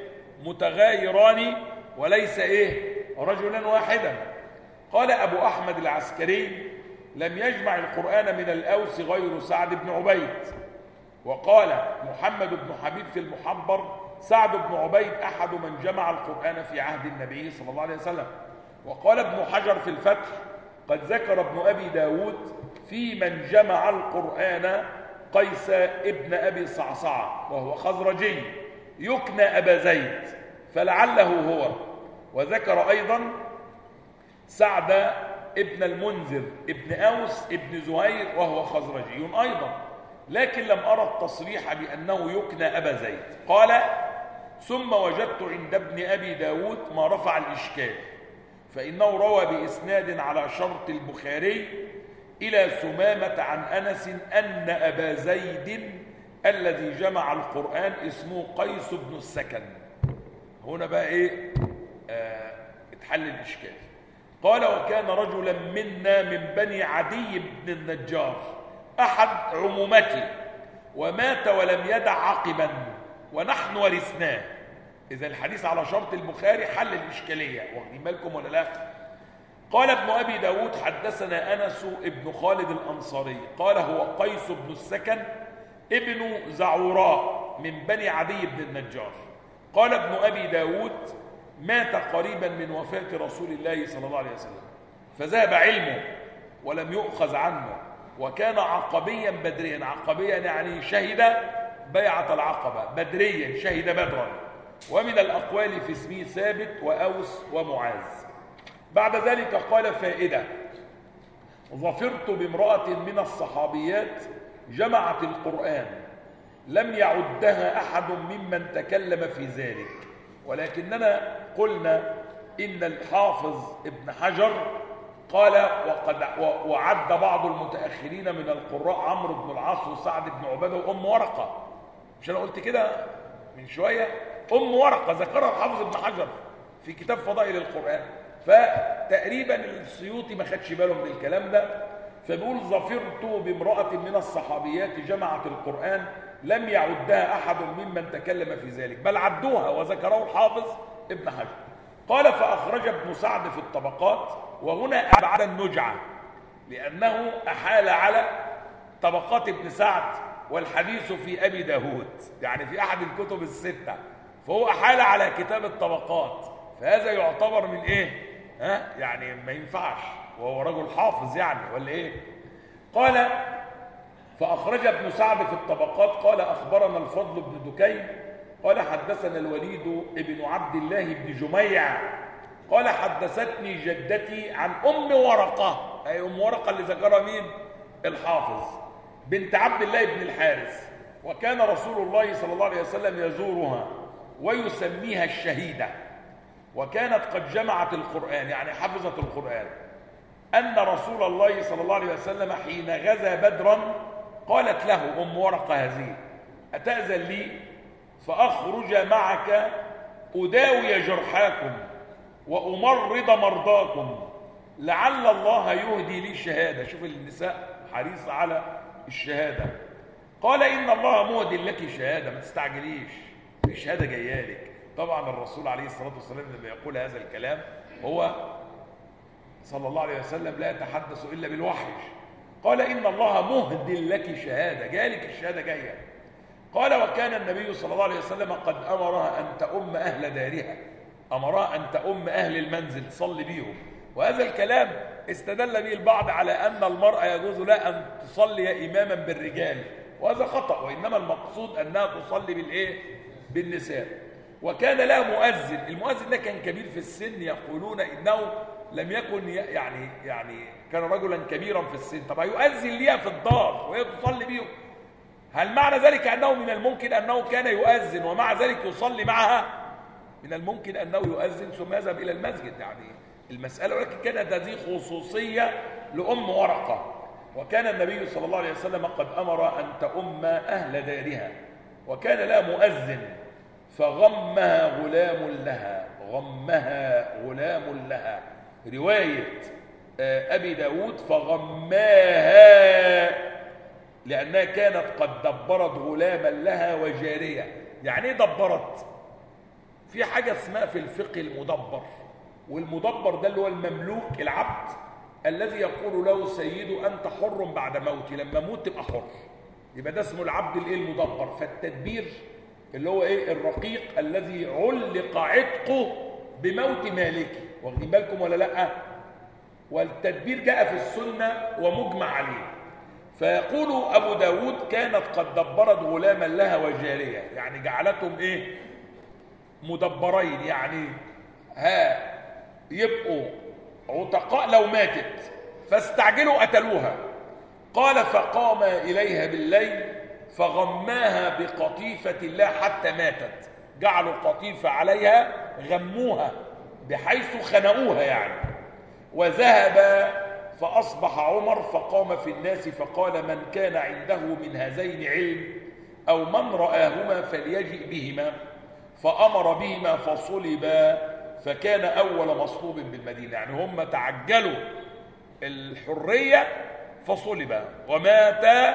متغايران وليس رجلا واحدا. قال أبو أحمد العسكري: لم يجمع القرآن من الأوس غير سعد بن عبيد. وقال محمد بن حبيب في المحبر: سعد بن عبيد أحد من جمع القرآن في عهد النبي صلى الله عليه وسلم. وقال ابن حجر في الفتح: قد ذكر ابن أبي داود في من جمع القرآن قيس ابن أبي صعصعة وهو خزرجي يكنى أبا زيد، فلعله هو. وذكر أيضا سعد ابن المنذر ابن أوس ابن زهير وهو خزرجي أيضا، لكن لم أرى التصريح بأنه يكنى أبا زيد. قال: ثم وجدت عند ابن أبي داود ما رفع الإشكال، فإنه روى بإسناد على شرط البخاري إلى ثمامة عن أنس أن أبا زيد الذي جمع القرآن اسمه قيس بن السكن. هنا بقى اتحل الإشكال. قال: وكان رجلا منا من بني عدي بن النجار أحد عمومتي، ومات ولم يدع عقبا ونحن ورثناه. إذا الحديث على شرط البخاري حل الإشكالية، واخدين بالكم ولا لا؟ قال ابن أبي داود: حدثنا أنس ابن خالد الأنصاري قال: هو قيس بن السكن ابن زعوراء من بني عدي بن النجار. قال ابن أبي داود: مات قريبا من وفاة رسول الله صلى الله عليه وسلم، فذهب علمه ولم يؤخذ عنه، وكان عقبيا بدريا. عقبيا يعني شهد بيعة العقبة، بدريا شهد بدرا. ومن الأقوال في اسمه ثابت وأوس ومعاذ. بعد ذلك قال: فائدة: ظفرت بامرأة من الصحابيات جمعت القرآن، لم يعدها أحد ممن تكلم في ذلك، ولكننا قلنا إن الحافظ ابن حجر قال وعد بعض المتأخرين من القراء عمرو بن العاص وسعد بن عبادة وأم ورقة. مش أنا قلت كده من شوية؟ أم ورقة ذكرها الحافظ ابن حجر في كتاب فضائل القرآن، فتقريبا السيوطي ما خدش باله من الكلام ده، فبيقول: ظفرت بامرأة من الصحابيات جمعت القرآن لم يعدها أحد ممن تكلم في ذلك، بل عدوها، وذكره الحافظ ابن حجر. قال: فأخرج ابن سعد في الطبقات، وهنا أبعد النجعة لأنه أحال على طبقات ابن سعد، والحديث في أبي داود يعني في أحد الكتب الستة، فهو أحال على كتاب الطبقات، فهذا يعتبر من يعني ما ينفعش، وهو رجل حافظ يعني ولا قال: فأخرج ابن سعد في الطبقات قال: أخبرنا الفضل بن دكين قال: حدثنا الوليد ابن عبد الله بن جميع قال: حدثتني جدتي عن أم ورقة، أي أم ورقة اللي ذكرها مين؟ الحافظ، بنت عبد الله بن الحارث، وكان رسول الله صلى الله عليه وسلم يزورها ويسميها الشهيدة، وكانت قد جمعت القرآن يعني حفظت القرآن، أن رسول الله صلى الله عليه وسلم حين غزا بدرا قالت له أم ورقة هذه: أتأذن لي فأخرج معك أداوي جرحاكم وأمرض مرضاكم لعل الله يهدي لي شهادة. شوف النساء حريصة على الشهادة. قال: إن الله مهدي لك شهادة، ما تستعجليش، في شهادة جاية لك. طبعا الرسول عليه الصلاة والسلام لما يقول هذا الكلام هو صلى الله عليه وسلم لا يتحدث إلا بالوحي. قال: إن الله مهدي لك شهادة، جالك الشهادة جاية. قال: وكان النبي صلى الله عليه وسلم قد أمرها أن تؤم أهل دارها، أمرها أن تؤم أهل المنزل تصلي بيهم. وهذا الكلام استدل به البعض على أن المرأة يجوز لها أن تصلي إماما بالرجال، وهذا خطأ، وإنما المقصود أنها تصلي بالنساء. وكان لها مؤذن، المؤذن ده كان كبير في السن، يقولون إنه لم يكن يعني كان رجلا كبيرا في السن. طب يؤذن ليها في الدار وهي تصلي بيهم؟ هل معنى ذلك أنه من الممكن أنه كان يؤذن ومع ذلك يصلي معها؟ من الممكن أنه يؤذن ثم يذهب إلى المسجد، يعني المسألة، ولكن كانت هذه خصوصية لأم ورقة. وكان النبي صلى الله عليه وسلم قد أمر أن تؤم أهل دارها، وكان لها مؤذن فغمها غلام لها، غمها غلام لها. رواية أبي داود فغماها، لأنها كانت قد دبرت غلاما لها وجارية. يعني ايه دبرت؟ في حاجة اسمها في الفقه المدبر، والمدبر ده اللي هو المملوك، العبد الذي يقول له سيده أنت حر بعد موتي، لما موت تبقى حر، يبقى ده اسمه العبد المدبر. فالتدبير اللي هو الرقيق الذي علق عتقه بموت مالكه، واخدين بالكم ولا لا؟ والتدبير جاء في السنة ومجمع عليه. فيقول أبو داود كانت قد دبرت غلاما لها وجارية، يعني جعلتهم مدبرين، يعني يبقوا عتقاء لو ماتت فاستعجلوا قتلوها. قال: فقام إليها بالليل فغماها بقطيفة الله حتى ماتت، جعلوا قطيفة عليها غموها بحيث خنقوها يعني. وذهب فأصبح عمر فقام في الناس فقال: من كان عنده من هذين علم أو من رآهما فليجئ بهما. فأمر بهما فصلبا، فكان أول مصلوب بالمدينة. يعني هم تعجلوا الحرية فصلبا، ومات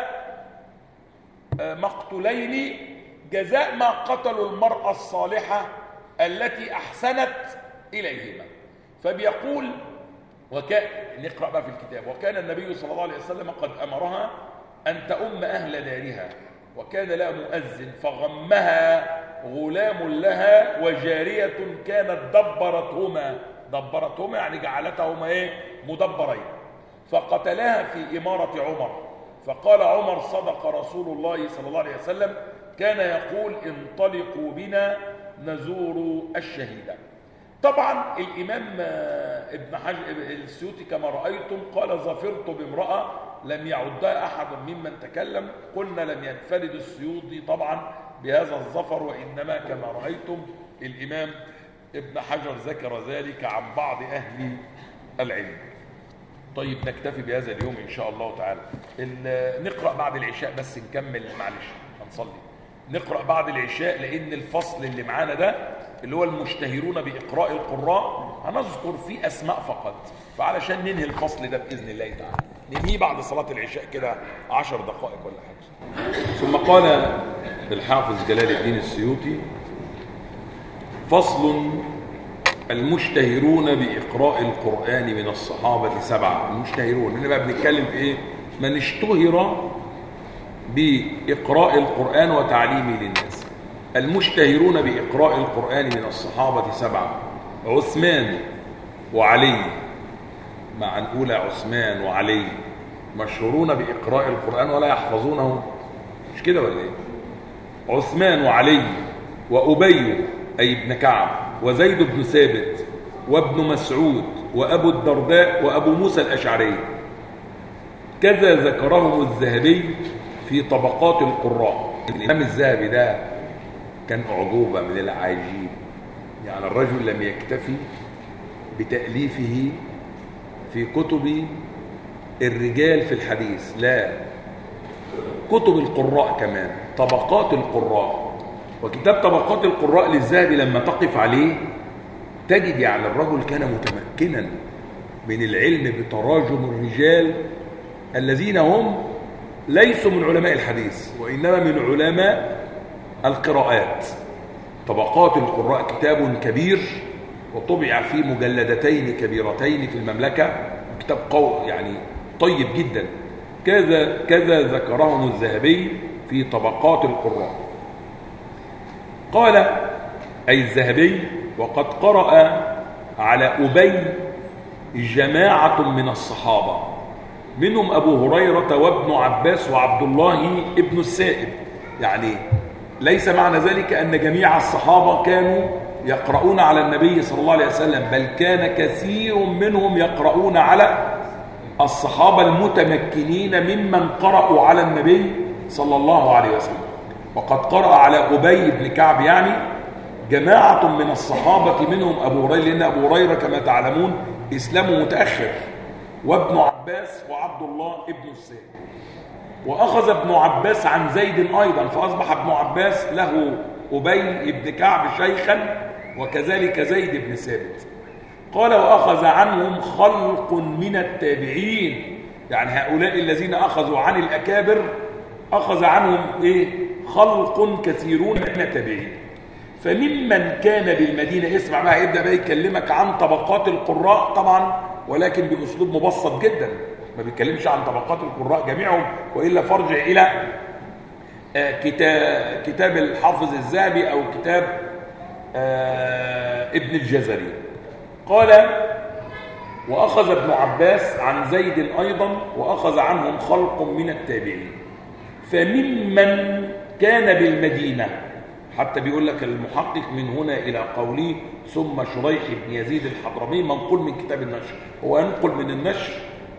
مقتولين جزاء ما قتلوا المرأة الصالحة التي أحسنت إليهما. فبيقول نقرأ بقى في الكتاب: وكان النبي صلى الله عليه وسلم قد أمرها أن تؤم أهل دارها، وكان لها مؤذن فغمها غلام لها وجارية كانت دبرتهما يعني جعلتهما مدبرين، فقتلاها في إمارة عمر. فقال عمر: صدق رسول الله صلى الله عليه وسلم، كان يقول: انطلقوا بنا نزور الشهيدة. طبعا الإمام ابن حجر السيوطي كما رأيتم قال: ظفرت بامرأة لم يعدها أحد ممن تكلم. قلنا لم ينفرد السيوطي طبعا بهذا الظفر، وإنما كما رأيتم الإمام ابن حجر ذكر ذلك عن بعض أهل العلم. طيب نكتفي بهذا اليوم إن شاء الله تعالى. نقرأ بعد العشاء، بس نكمل، معلش هنصلي، نقرأ بعد العشاء، لأن الفصل اللي معانا ده اللي هو المشتهرون بإقراء القراء هنذكر فيه أسماء فقط، فعلشان ننهي الفصل ده بإذن الله تعالى ننهيه بعد صلاة العشاء كده 10 دقائق ولا حاجة. ثم قال الحافظ جلال الدين السيوطي: فصل: المشتهرون بإقراء القرآن من الصحابة 7. المشتهرون هنا بقى بنتكلم في إيه؟ من اشتهر بإقراء القرآن وتعليمه للناس. المشتهرون بإقراء القرآن من الصحابة 7: عثمان وعلي. مع نقول عثمان وعلي مشهورون بإقراء القرآن ولا يحفظونه، مش كده ولا إيه؟ عثمان وعلي وأبي أي ابن كعب وزيد بن ثابت وابن مسعود وأبو الدرداء وأبو موسى الأشعري. كذا ذكرهم الذهبي في طبقات القراء. الإمام الذهبي ده كان أعجوبة من العجيب، يعني الرجل لم يكتفي بتأليفه في كتب الرجال في الحديث، لا، كتب القراء كمان، طبقات القراء. وكتاب طبقات القراء للذهبي لما تقف عليه تجد يعني الرجل كان متمكنا من العلم بتراجم الرجال الذين هم ليسوا من علماء الحديث وإنما من علماء القراءات. طبقات القراء كتاب كبير وطبع في مجلدتين كبيرتين في المملكة، كتاب قوي يعني طيب جدا. كذا ذكرهم الذهبي في طبقات القراء. قال أي الذهبي: وقد قرأ على أبي جماعة من الصحابة، منهم أبو هريرة وابن عباس وعبد الله ابن السائب. يعني ليس معنى ذلك أن جميع الصحابة كانوا يقرؤون على النبي صلى الله عليه وسلم، بل كان كثير منهم يقرؤون على الصحابة المتمكنين ممن قرأوا على النبي صلى الله عليه وسلم. وقد قرأ على أبي بن كعب يعني جماعة من الصحابة، منهم أبو هريرة، لأن أبو هريرة كما تعلمون إسلامه متأخر، وابن عباس وعبد الله ابن السائب. وأخذ ابن عباس عن زيد أيضا، فأصبح ابن عباس له أبي بن كعب شيخا، وكذلك زيد بن ثابت. قال: وأخذ عنهم خلق من التابعين، يعني هؤلاء الذين أخذوا عن الأكابر أخذ عنهم خلق كثيرون من التابعين. فممن كان بالمدينة، اسمع بقى، يبدأ بقى يكلمك عن طبقات القراء طبعا، ولكن بأسلوب مبسط جدا، ما بيتكلمش عن طبقات القراء جميعهم، وإلا فارجع إلى كتاب الحافظ الذهبي أو كتاب ابن الجزري. قال: وأخذ ابن عباس عن زيد أيضا، وأخذ عنهم خلق من التابعين. فممن كان بالمدينة، حتى بيقول لك المحقق من هنا إلى قوله ثم شريح بن يزيد الحضرمي، منقول من كتاب النشر، هو ينقل من النشر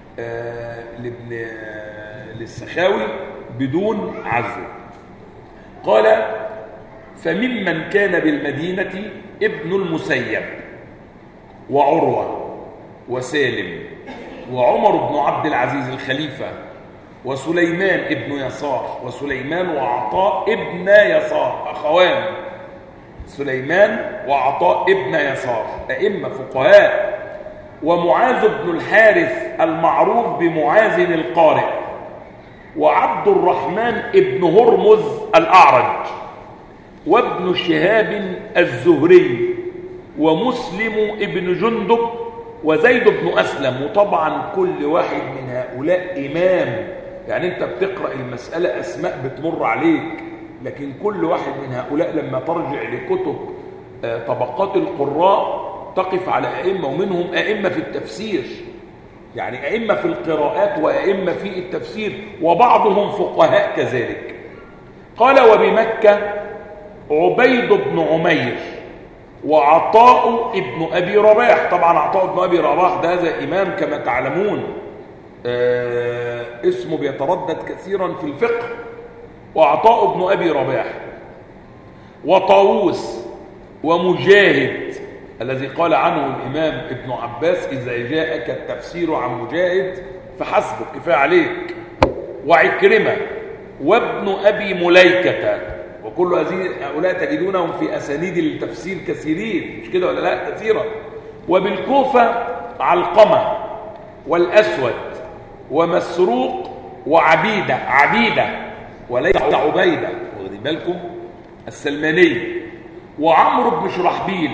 للسخاوي بدون عزو. قال: فممن كان بالمدينة ابن المسيب وعروة وسالم وعمر بن عبد العزيز الخليفة وسليمان ابن يسار، وسليمان وعطاء ابن يسار أخوان، سليمان وعطاء ابن يسار أئمة فقهاء، ومعاذ بن الحارث المعروف بمعاذ القارئ، وعبد الرحمن ابن هرمز الأعرج، وابن شهاب الزهري، ومسلم ابن جندب، وزيد بن أسلم. وطبعا كل واحد من هؤلاء إمام، يعني أنت بتقرأ المسألة أسماء بتمر عليك، لكن كل واحد من هؤلاء لما ترجع لكتب طبقات القراء تقف على أئمة، ومنهم أئمة في التفسير، يعني أئمة في القراءات وأئمة في التفسير، وبعضهم فقهاء كذلك. قال: وبمكة عبيد بن عمير وعطاء ابن أبي رباح. طبعا عطاء ابن أبي رباح ده هذا إمام كما تعلمون، اسمه بيتردد كثيرا في الفقه، وعطاء ابن أبي رباح، وطاووس، ومجاهد الذي قال عنه الإمام ابن عباس: إذا جاءك التفسير عن مجاهد فحسبك، كفاية عليك، وعكرمة، وابن أبي مليكة. وكل هؤلاء تجدونهم في أسانيد التفسير كثيرين، مش كده ولا لا؟ كثيرا. وبالكوفة علقمة والأسود ومسروق وعبيدة وليس عبيدة، واخدين بالكم، السلماني، وعمرو بن شرحبيل،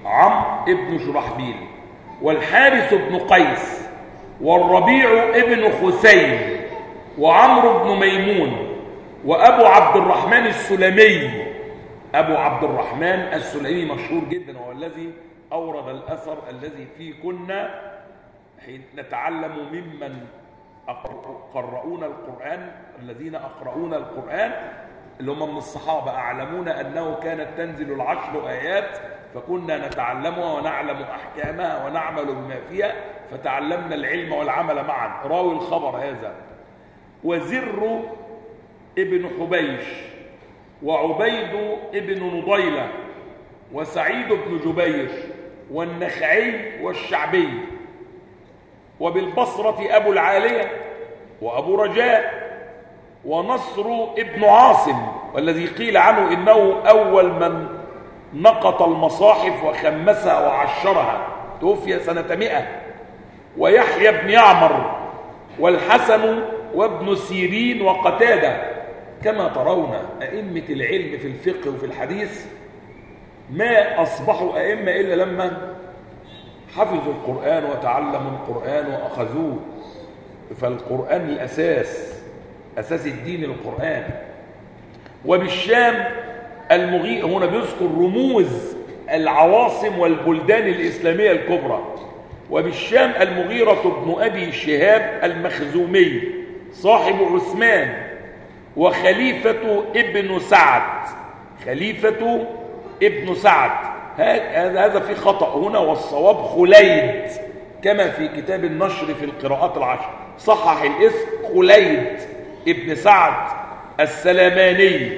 والحارث بن قيس، والربيع ابن خثيم، وعمرو بن ميمون، وأبو عبد الرحمن السلمي. أبو عبد الرحمن السلمي مشهور جدا، وهو الذي أورد الأثر الذي فيه كنا حين نتعلم ممن قرؤون القرآن، الذين أقرؤون القرآن اللي هم من الصحابة أعلمون أنه كانت تنزل 10 آيات، فكنا نتعلمها ونعلم أحكامها ونعمل بما فيها، فتعلمنا العلم والعمل معا. راوي الخبر هذا. وزر ابن حبيش، وعبيد ابن نضيلة، وسعيد بن جبير، والنخعي والشعبي. وبالبصرة أبو العالية وأبو رجاء ونصر ابن عاصم، والذي قيل عنه إنه أول من نقط المصاحف وخمسها وعشرها، توفي سنة 100. ويحيى بن يعمر والحسن وابن سيرين وقتادة. كما ترون أئمة العلم في الفقه وفي الحديث ما أصبحوا أئمة إلا لما حفظوا القرآن وتعلموا القرآن وأخذوه. فالقرآن الأساس، أساس الدين القرآن. وبالشام المغيرة، هنا بيذكر رموز العواصم والبلدان الإسلامية الكبرى. وبالشام المغيرة بن أبي شهاب المخزومي صاحب عثمان وخليفة ابن سعد، خليفة ابن سعد. هذا في خطأ هنا، والصواب خليد كما في كتاب النشر في القراءات العشر، صحح الاسم خليد ابن سعد السلماني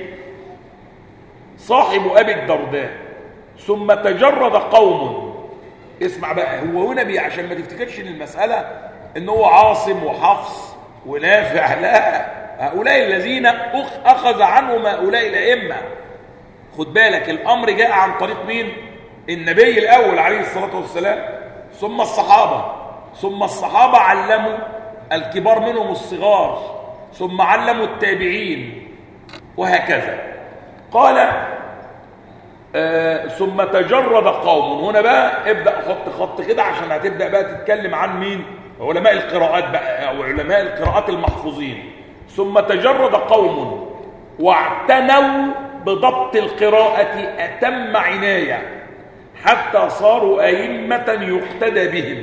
صاحب أبي الدرداء. ثم تجرد قوم، اسمع بقى، هو هنا عشان ما تفتكرش ان المسألة ان هو عاصم وحفص ونافع، لا، هؤلاء الذين أخذ عنهم هؤلاء الأئمة. خد بالك الأمر جاء عن طريق مين؟ النبي الأول عليه الصلاة والسلام، ثم الصحابة، ثم الصحابة علموا الكبار منهم الصغار، ثم علموا التابعين، وهكذا. قال ثم تجرد قوم. هنا بقى ابدأ حط خط كده عشان هتبدأ بقى تتكلم عن مين؟ علماء القراءات بقى، أو علماء القراءات المحفوظين. ثم تجرد قوم واعتنوا بضبط القراءة أتم عناية حتى صاروا أئمة يقتدى بهم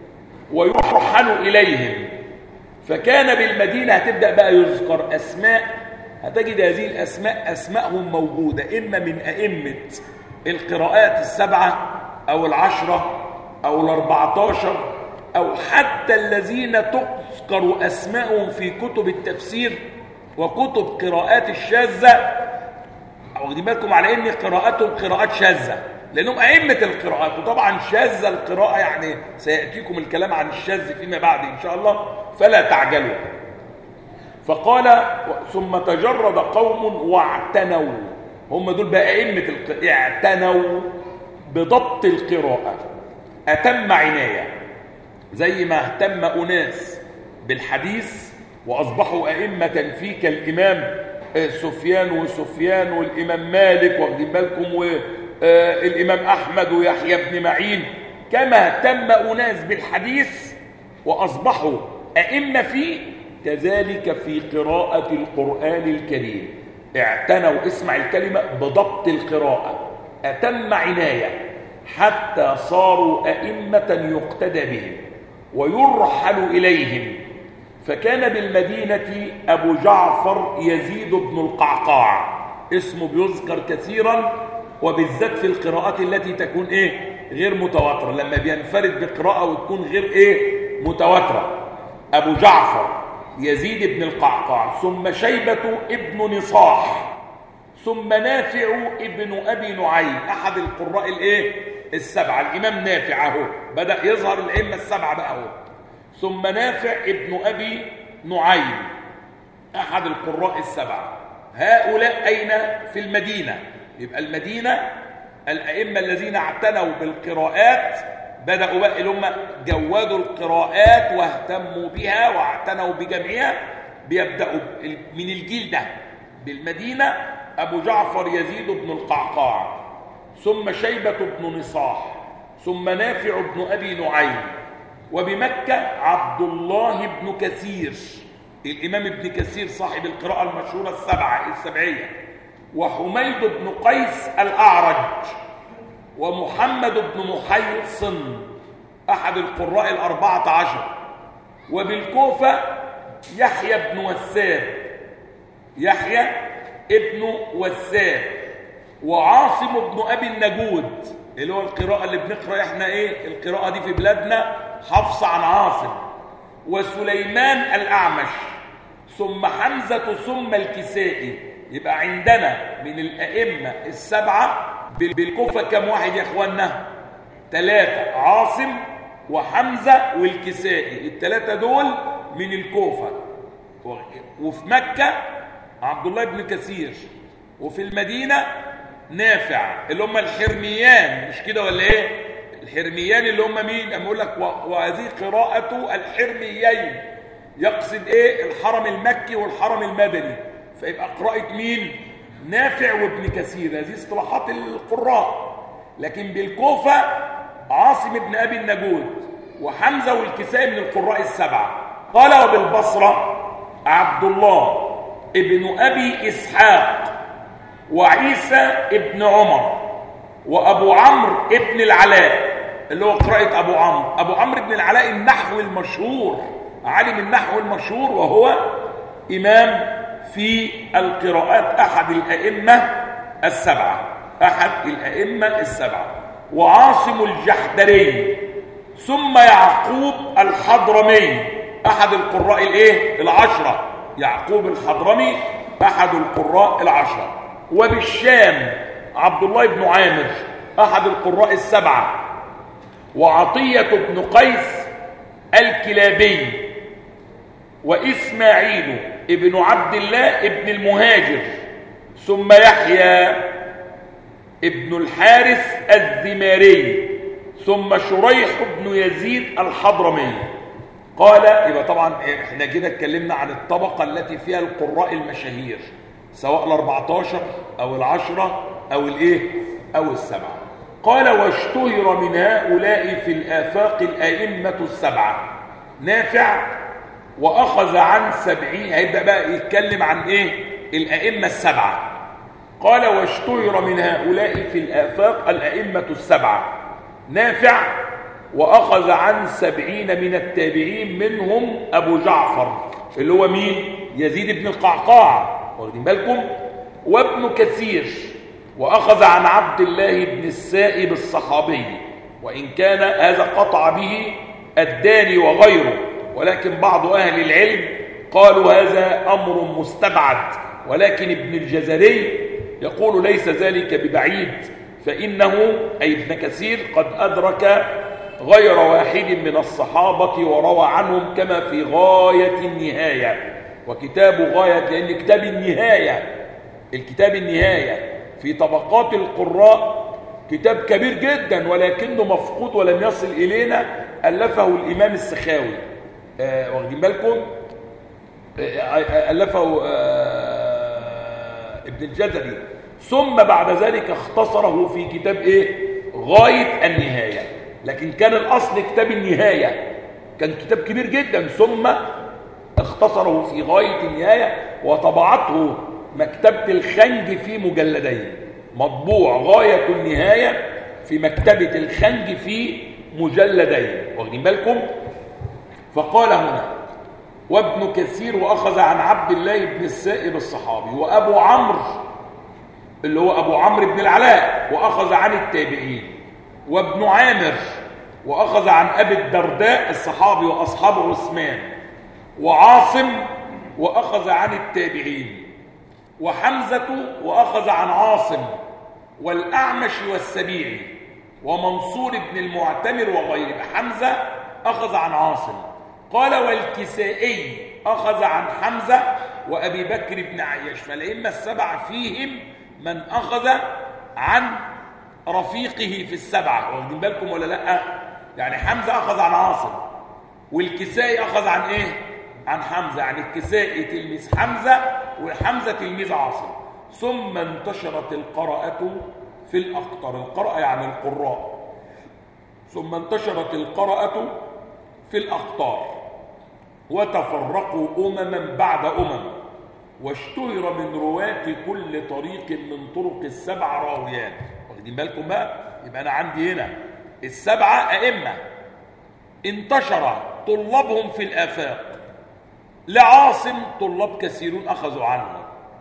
ويرحل إليهم. فكان بالمدينة، هتبدأ بقى يذكر أسماء، هتجد هذه الأسماء أسماءهم موجودة إما من أئمة القراءات السبعة أو العشرة أو ال14، أو حتى الذين تذكر أسماءهم في كتب التفسير وكتب قراءات الشاذة. واخدين بالكم على إن قراءاتهم قراءات شاذة لأنهم أئمة القراءات، وطبعا شاذة القراءة يعني سيأتيكم الكلام عن الشاذ فيما بعد إن شاء الله، فلا تعجلوا. فقال ثم تجرد قوم واعتنوا، هم دول بقى أئمة اعتنوا بضبط القراءة أتم عناية، زي ما اهتم أناس بالحديث وأصبحوا أئمة فيه كالإمام سفيان والإمام مالك، واخدين بالكم، والإمام أحمد ويحيى بن معين. كما اهتم أناس بالحديث وأصبحوا أئمة فيه، كذلك في قراءة القرآن الكريم اعتنوا، اسمع الكلمة، بضبط القراءة أتم عناية حتى صاروا أئمة يقتدى بهم ويرحل إليهم. فكان بالمدينة أبو جعفر يزيد بن القعقاع، اسمه بيذكر كثيرا وبالذات في القراءات التي تكون غير متواترة، لما بينفرد بقراءة وتكون غير متواترة. أبو جعفر يزيد بن القعقاع، ثم شيبة ابن نصاح، ثم نافع ابن أبي نعيم، أحد القراء السبعة. الإمام نافع اهو بدأ يظهر الأئمة السبعة بقى اهو. ثم نافع ابن أبي نعيم أحد القراء السبعة. هؤلاء أين؟ في المدينة. يبقى المدينة الأئمة الذين اعتنوا بالقراءات بدأوا بقى اللي هم جودوا القراءات واهتموا بها واعتنوا بجميعها، بيبدأوا من الجيل ده. بالمدينة أبو جعفر يزيد بن القعقاع، ثم شيبة بن نصاح، ثم نافع بن أبي نعيم. وبمكة عبد الله بن كثير، الإمام ابن كثير صاحب القراءة المشهورة السبعية، وحميد بن قيس الأعرج، ومحمد بن محيصن أحد القراء 14. وبالكوفة يحيى بن وساب، يحيى ابن وساب، وعاصم بن أبي النجود، اللي هو القراءة اللي بنقرأ احنا القراءة دي في بلادنا، حفص عن عاصم، وسليمان الأعمش، ثم حمزة، ثم الكسائي. يبقى عندنا من الأئمة السبعة بالكوفة كم واحد يا اخوانا؟ 3، عاصم وحمزة والكسائي، الثلاثة دول من الكوفة. وفي مكة عبد الله بن كثير، وفي المدينة نافع اللي هم الحرميان، مش كده ولا ايه؟ الحرميان اللي هم مين؟ اما اقول لك وهذه قراءة الحرميين، يقصد ايه؟ الحرم المكي والحرم المدني، فيبقى قراءة مين؟ نافع وابن كثير. هذه اصطلاحات القراء. لكن بالكوفة عاصم بن ابي النجود وحمزة والكسائي من القراء السبعة. قال وبالبصرة عبد الله ابن ابي اسحاق وعيسى ابن عمر وابو عمرو ابن العلاء، اللي هو قراءة ابو عمرو. ابو عمرو ابن العلاء النحو المشهور، عالم النحو المشهور، وهو امام في القراءات، احد الائمة السبعة، احد الائمة السبعة. وعاصم الجحدري، ثم يعقوب الحضرمي، احد القراء الايه؟ العشرة. يعقوب الحضرمي احد القراء العشرة. وبالشام عبد الله بن عامر احد القراء السبعة. وعطية بن قيس الكلابي. وإسماعيل ابن عبد الله ابن المهاجر. ثم يحيى ابن الحارث الذماري. ثم شريح بن يزيد الحضرمي. قال يبقى طبعا احنا كده اتكلمنا عن الطبقة التي فيها القراء المشاهير، سواء ال14 أو ال10 أو الايه أو السبعة. قال واشتهر من هؤلاء في الآفاق الأئمة السبعة. نافع وأخذ عن 70. هيبدأ بقى يتكلم عن ايه؟ الأئمة السبعة. قال واشتهر من هؤلاء في الآفاق الأئمة السبعة. نافع وأخذ عن 70 من التابعين، منهم أبو جعفر اللي هو مين؟ يزيد بن القعقاع، واخدين بالكم؟ وابن كثير وأخذ عن عبد الله بن السائب الصحابي، وإن كان هذا قطع به الداني وغيره، ولكن بعض أهل العلم قالوا هذا أمر مستبعد، ولكن ابن الجزري يقول ليس ذلك ببعيد، فإنه أي ابن كثير قد أدرك غير واحد من الصحابة وروى عنهم، كما في غاية النهاية. وكتاب غاية، لأن كتاب النهاية، الكتاب النهاية في طبقات القراء كتاب كبير جدا، ولكنه مفقود ولم يصل إلينا، ألفه الإمام السخاوي، واخدين بالكم؟ ألفه ابن الجزري، ثم بعد ذلك اختصره في كتاب ايه؟ غاية النهاية. لكن كان الأصل كتاب النهاية، كان كتاب كبير جدا، ثم اختصره في غاية النهاية، وطبعته مكتبة الخنج في مجلدين، مطبوع غاية النهاية في مكتبة الخنج في مجلدين، واخدين بالكم؟ فقال هنا وابن كثير وأخذ عن عبد الله بن السائب الصحابي، وأبو عمرو اللي هو أبو عمرو بن العلاء وأخذ عن التابعين، وابن عامر وأخذ عن أبي الدرداء الصحابي وأصحاب عثمان، وعاصم وأخذ عن التابعين، وحمزة وأخذ عن عاصم، والأعمش والسبيعي، ومنصور بن المعتمر وغيره. حمزة أخذ عن عاصم. قال والكسائي أخذ عن حمزة وأبي بكر بن عياش. فالأئمة السبعة فيهم من أخذ عن رفيقه في السبعة، واخدين بالكم ولا لا؟ يعني حمزة أخذ عن عاصم، والكسائي أخذ عن إيه؟ عن حمزة. يعني الكسائي تلميذ حمزة، وحمزة تلميذ عاصم. ثم انتشرت القراءة في الأقطار، القراءة يعني القراء. ثم انتشرت القراءة في الأقطار، وتفرقوا أمما بعد أمم، واشتهر من رواة كل طريق من طرق السبع راويان. واخدين بالكم بقى؟ يبقى أنا عندي هنا السبعة أئمة انتشر طلابهم في الآفاق. لعاصم طلاب كثيرون أخذوا عنه،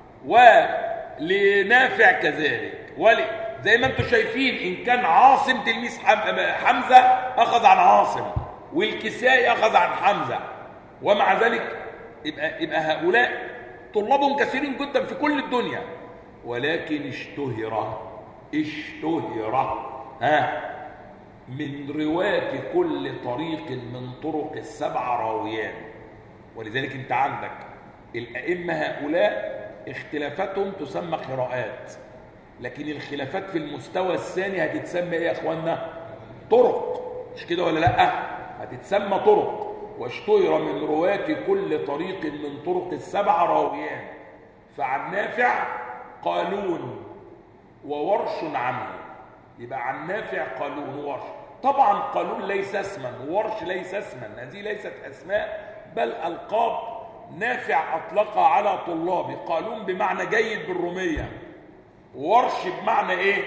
ولنافع كذلك، زي ما انتم شايفين، إن كان عاصم تلميذ حمزة أخذ عن عاصم، والكسائي أخذ عن حمزة، ومع ذلك يبقى هؤلاء طلابهم كثيرين جدا في كل الدنيا، ولكن اشتهر من رواة كل طريق من طرق السبعة راويان. ولذلك انت عندك الأئمة هؤلاء اختلافاتهم تسمى قراءات، لكن الخلافات في المستوى الثاني هتتسمى ايه يا اخوانا؟ طرق، مش كده ولا لا؟ هتتسمى طرق. واشتهر من رواة كل طريق من طرق السبعة راويان، فعن نافع قالون وورش عنه. يبقى عن نافع قالون وورش. طبعا قالون ليس اسما وورش ليس اسما، هذه ليست اسماء بل القاب نافع اطلقها على طلابه. قالون بمعنى جيد بالروميه، ورش بمعنى ايه؟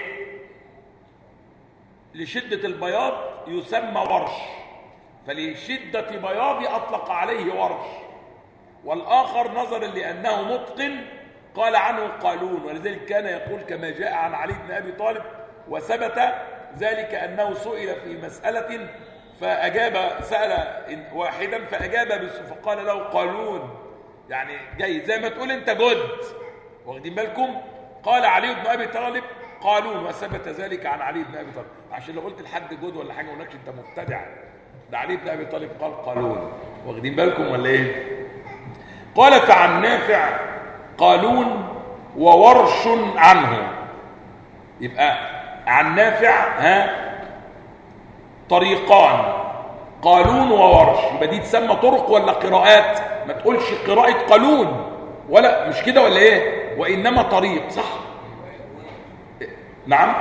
لشده البياض يسمى ورش، فلشده بياضه اطلق عليه ورش. والاخر نظرا لانه متقن قال عنه قالون. ولذلك كان يقول كما جاء عن علي بن ابي طالب، وثبت ذلك انه سئل في مساله فاجاب، سال واحدا فاجاب فقال له قالون، يعني جيد، زي ما تقول انت جد، واخدين بالكم؟ قال علي بن ابي طالب قالون، وثبت ذلك عن علي بن ابي طالب. عشان لو قلت لحد جد ولا حاجه هناك انت مبتدع، ده علي بن ابي طالب قال قالون، واخدين بالكم ولا ايه؟ قال فعن نافع قالون وورش عنه. يبقى عن نافع طريقان، قالون وورش. يبقى دي تسمى طرق ولا قراءات؟ ما تقولش قراءة قالون ولا، مش كده ولا ايه؟ وانما طريق، صح؟ نعم،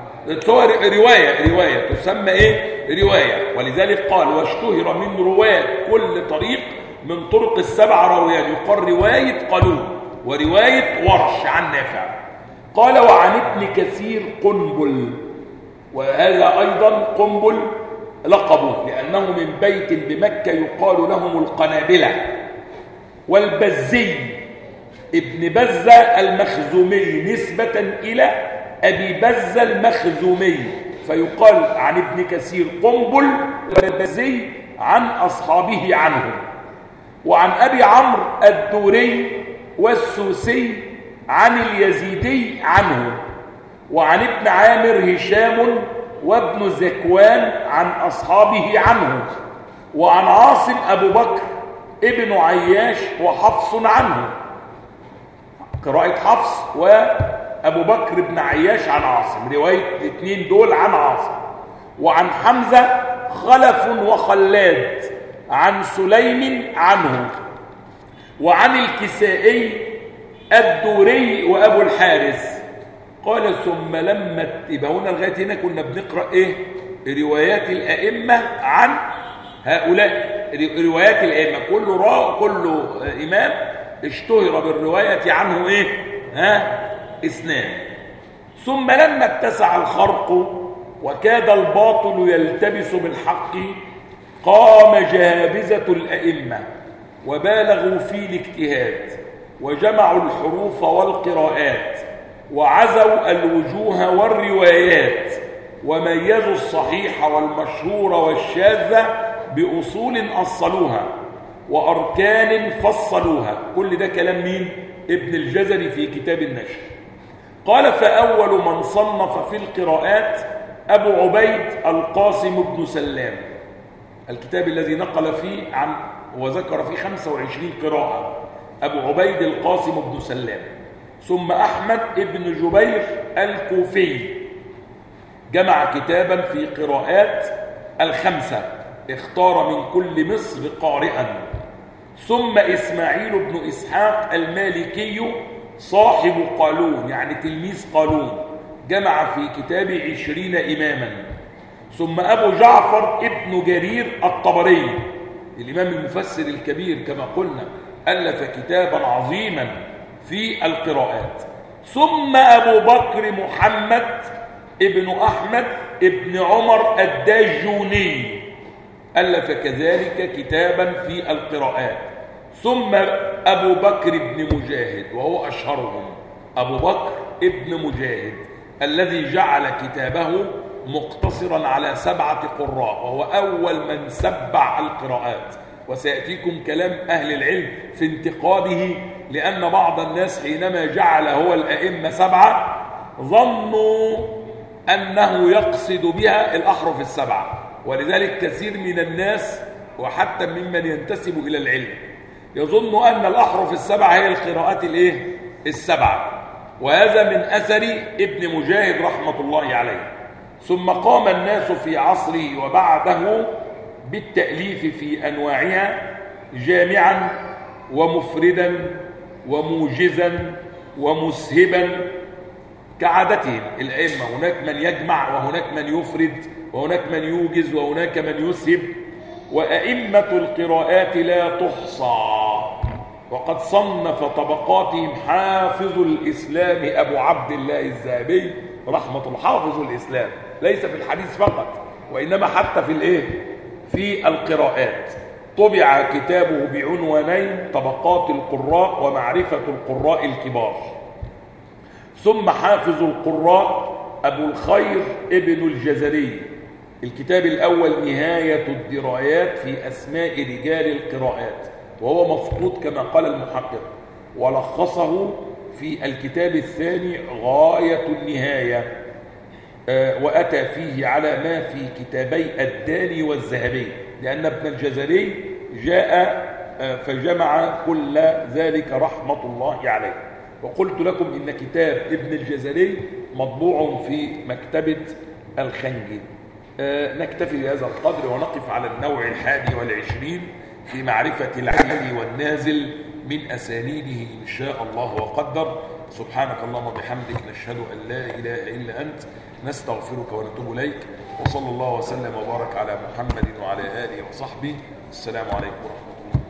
رواية تسمى ايه؟ رواية. ولذلك قال واشتهر من رواة كل طريق من طرق السبع راويان، يقال رواية قالون ورواية ورش عن نافع. قال وعن ابن كثير قنبل، وهذا أيضا قنبل لقبه لأنه من بيت بمكة يقال لهم القنابلة. والبزي ابن بزة المخزومي نسبة إلى أبي بزة المخزومي، فيقال عن ابن كثير قنبل والبزي عن أصحابه عنه. وعن أبي عمرو الدوري والسوسي عن اليزيدي عنه. وعن ابن عامر هشام وابن زكوان عن أصحابه عنه. وعن عاصم أبو بكر ابن عياش وحفص عنه، قراءة حفص وأبو بكر بن عياش عن عاصم، رواية الاثنين دول عن عاصم. وعن حمزة خلف وخلاد عن سليم عنه. وعن الكسائي الدوري وأبو الحارث. قال ثم لما يبقى هنا لغاية هنا كنا بنقرأ ايه؟ روايات الأئمة عن هؤلاء، روايات الأئمة، كل إمام اشتهر بالرواية عنه ايه؟ اثنان. ثم لما اتسع الخرق وكاد الباطل يلتبس بالحق قام جهابذة الأئمة وبالغوا في الاجتهاد وجمعوا الحروف والقراءات وعزوا الوجوه والروايات وميزوا الصحيح والمشهور والشاذة بأصول أصلوها وأركان فصلوها. كل ده كلام مين؟ ابن الجزري في كتاب النشر. قال فأول من صنف في القراءات أبو عبيد القاسم بن سلام، الكتاب الذي نقل فيه عن وذكر فيه 25 قراءة، أبو عبيد القاسم بن سلام. ثم أحمد بن جبير الكوفي جمع كتابا في قراءات الخمسة، اختار من كل مصر قارئا. ثم إسماعيل بن إسحاق المالكي صاحب قالون، يعني تلميذ قالون، جمع في كتابه 20 إماما. ثم أبو جعفر ابن جرير الطبري الإمام المفسر الكبير كما قلنا ألف كتابا عظيما في القراءات. ثم أبو بكر محمد ابن أحمد ابن عمر الداجوني ألف كذلك كتابا في القراءات. ثم أبو بكر بن مجاهد وهو أشهرهم، أبو بكر ابن مجاهد الذي جعل كتابه مقتصرا على 7 قراء، وهو أول من سبع القراءات. وسيأتيكم كلام أهل العلم في انتقاده، لأن بعض الناس حينما جعل هو الأئمة 7 ظنوا أنه يقصد بها الأحرف السبعة، ولذلك كثير من الناس وحتى ممن ينتسب إلى العلم يظن أن الأحرف السبعة هي القراءات السبعة، وهذا من أثر ابن مجاهد رحمة الله عليه. ثم قام الناس في عصره وبعده بالتأليف في أنواعها جامعا ومفردا وموجزا ومسهبا كعادتهم الأئمة. هناك من يجمع وهناك من يفرد وهناك من يوجز وهناك من يسهب، وأئمة القراءات لا تحصى. وقد صنف طبقاتهم حافظ الإسلام أبو عبد الله الذهبي رحمة الله، حافظ الإسلام ليس في الحديث فقط وإنما حتى في القراءات. طبع كتابه بعنوانين: طبقات القراء ومعرفة القراء الكبار. ثم حافظ القراء أبو الخير ابن الجزري، الكتاب الأول نهاية الدرايات في أسماء رجال القراءات، وهو مفقود كما قال المحقق، ولخصه في الكتاب الثاني غاية النهاية، وأتى فيه على ما في كتابي الداني والذهبي، لأن ابن الجزري جاء فجمع كل ذلك رحمة الله عليه. وقلت لكم إن كتاب ابن الجزري مطبوع في مكتبة الخنجي. نكتفي بهذا القدر ونقف على النوع 21 في معرفة العالي والنازل من أسانيده إن شاء الله وقدر. سبحانك اللهم وبحمدك، نشهد أن لا إله إلا أنت، نستغفرك ونتوب إليك. وصلى الله وسلم وبارك على محمد وعلى آله وصحبه. السلام عليكم ورحمة الله.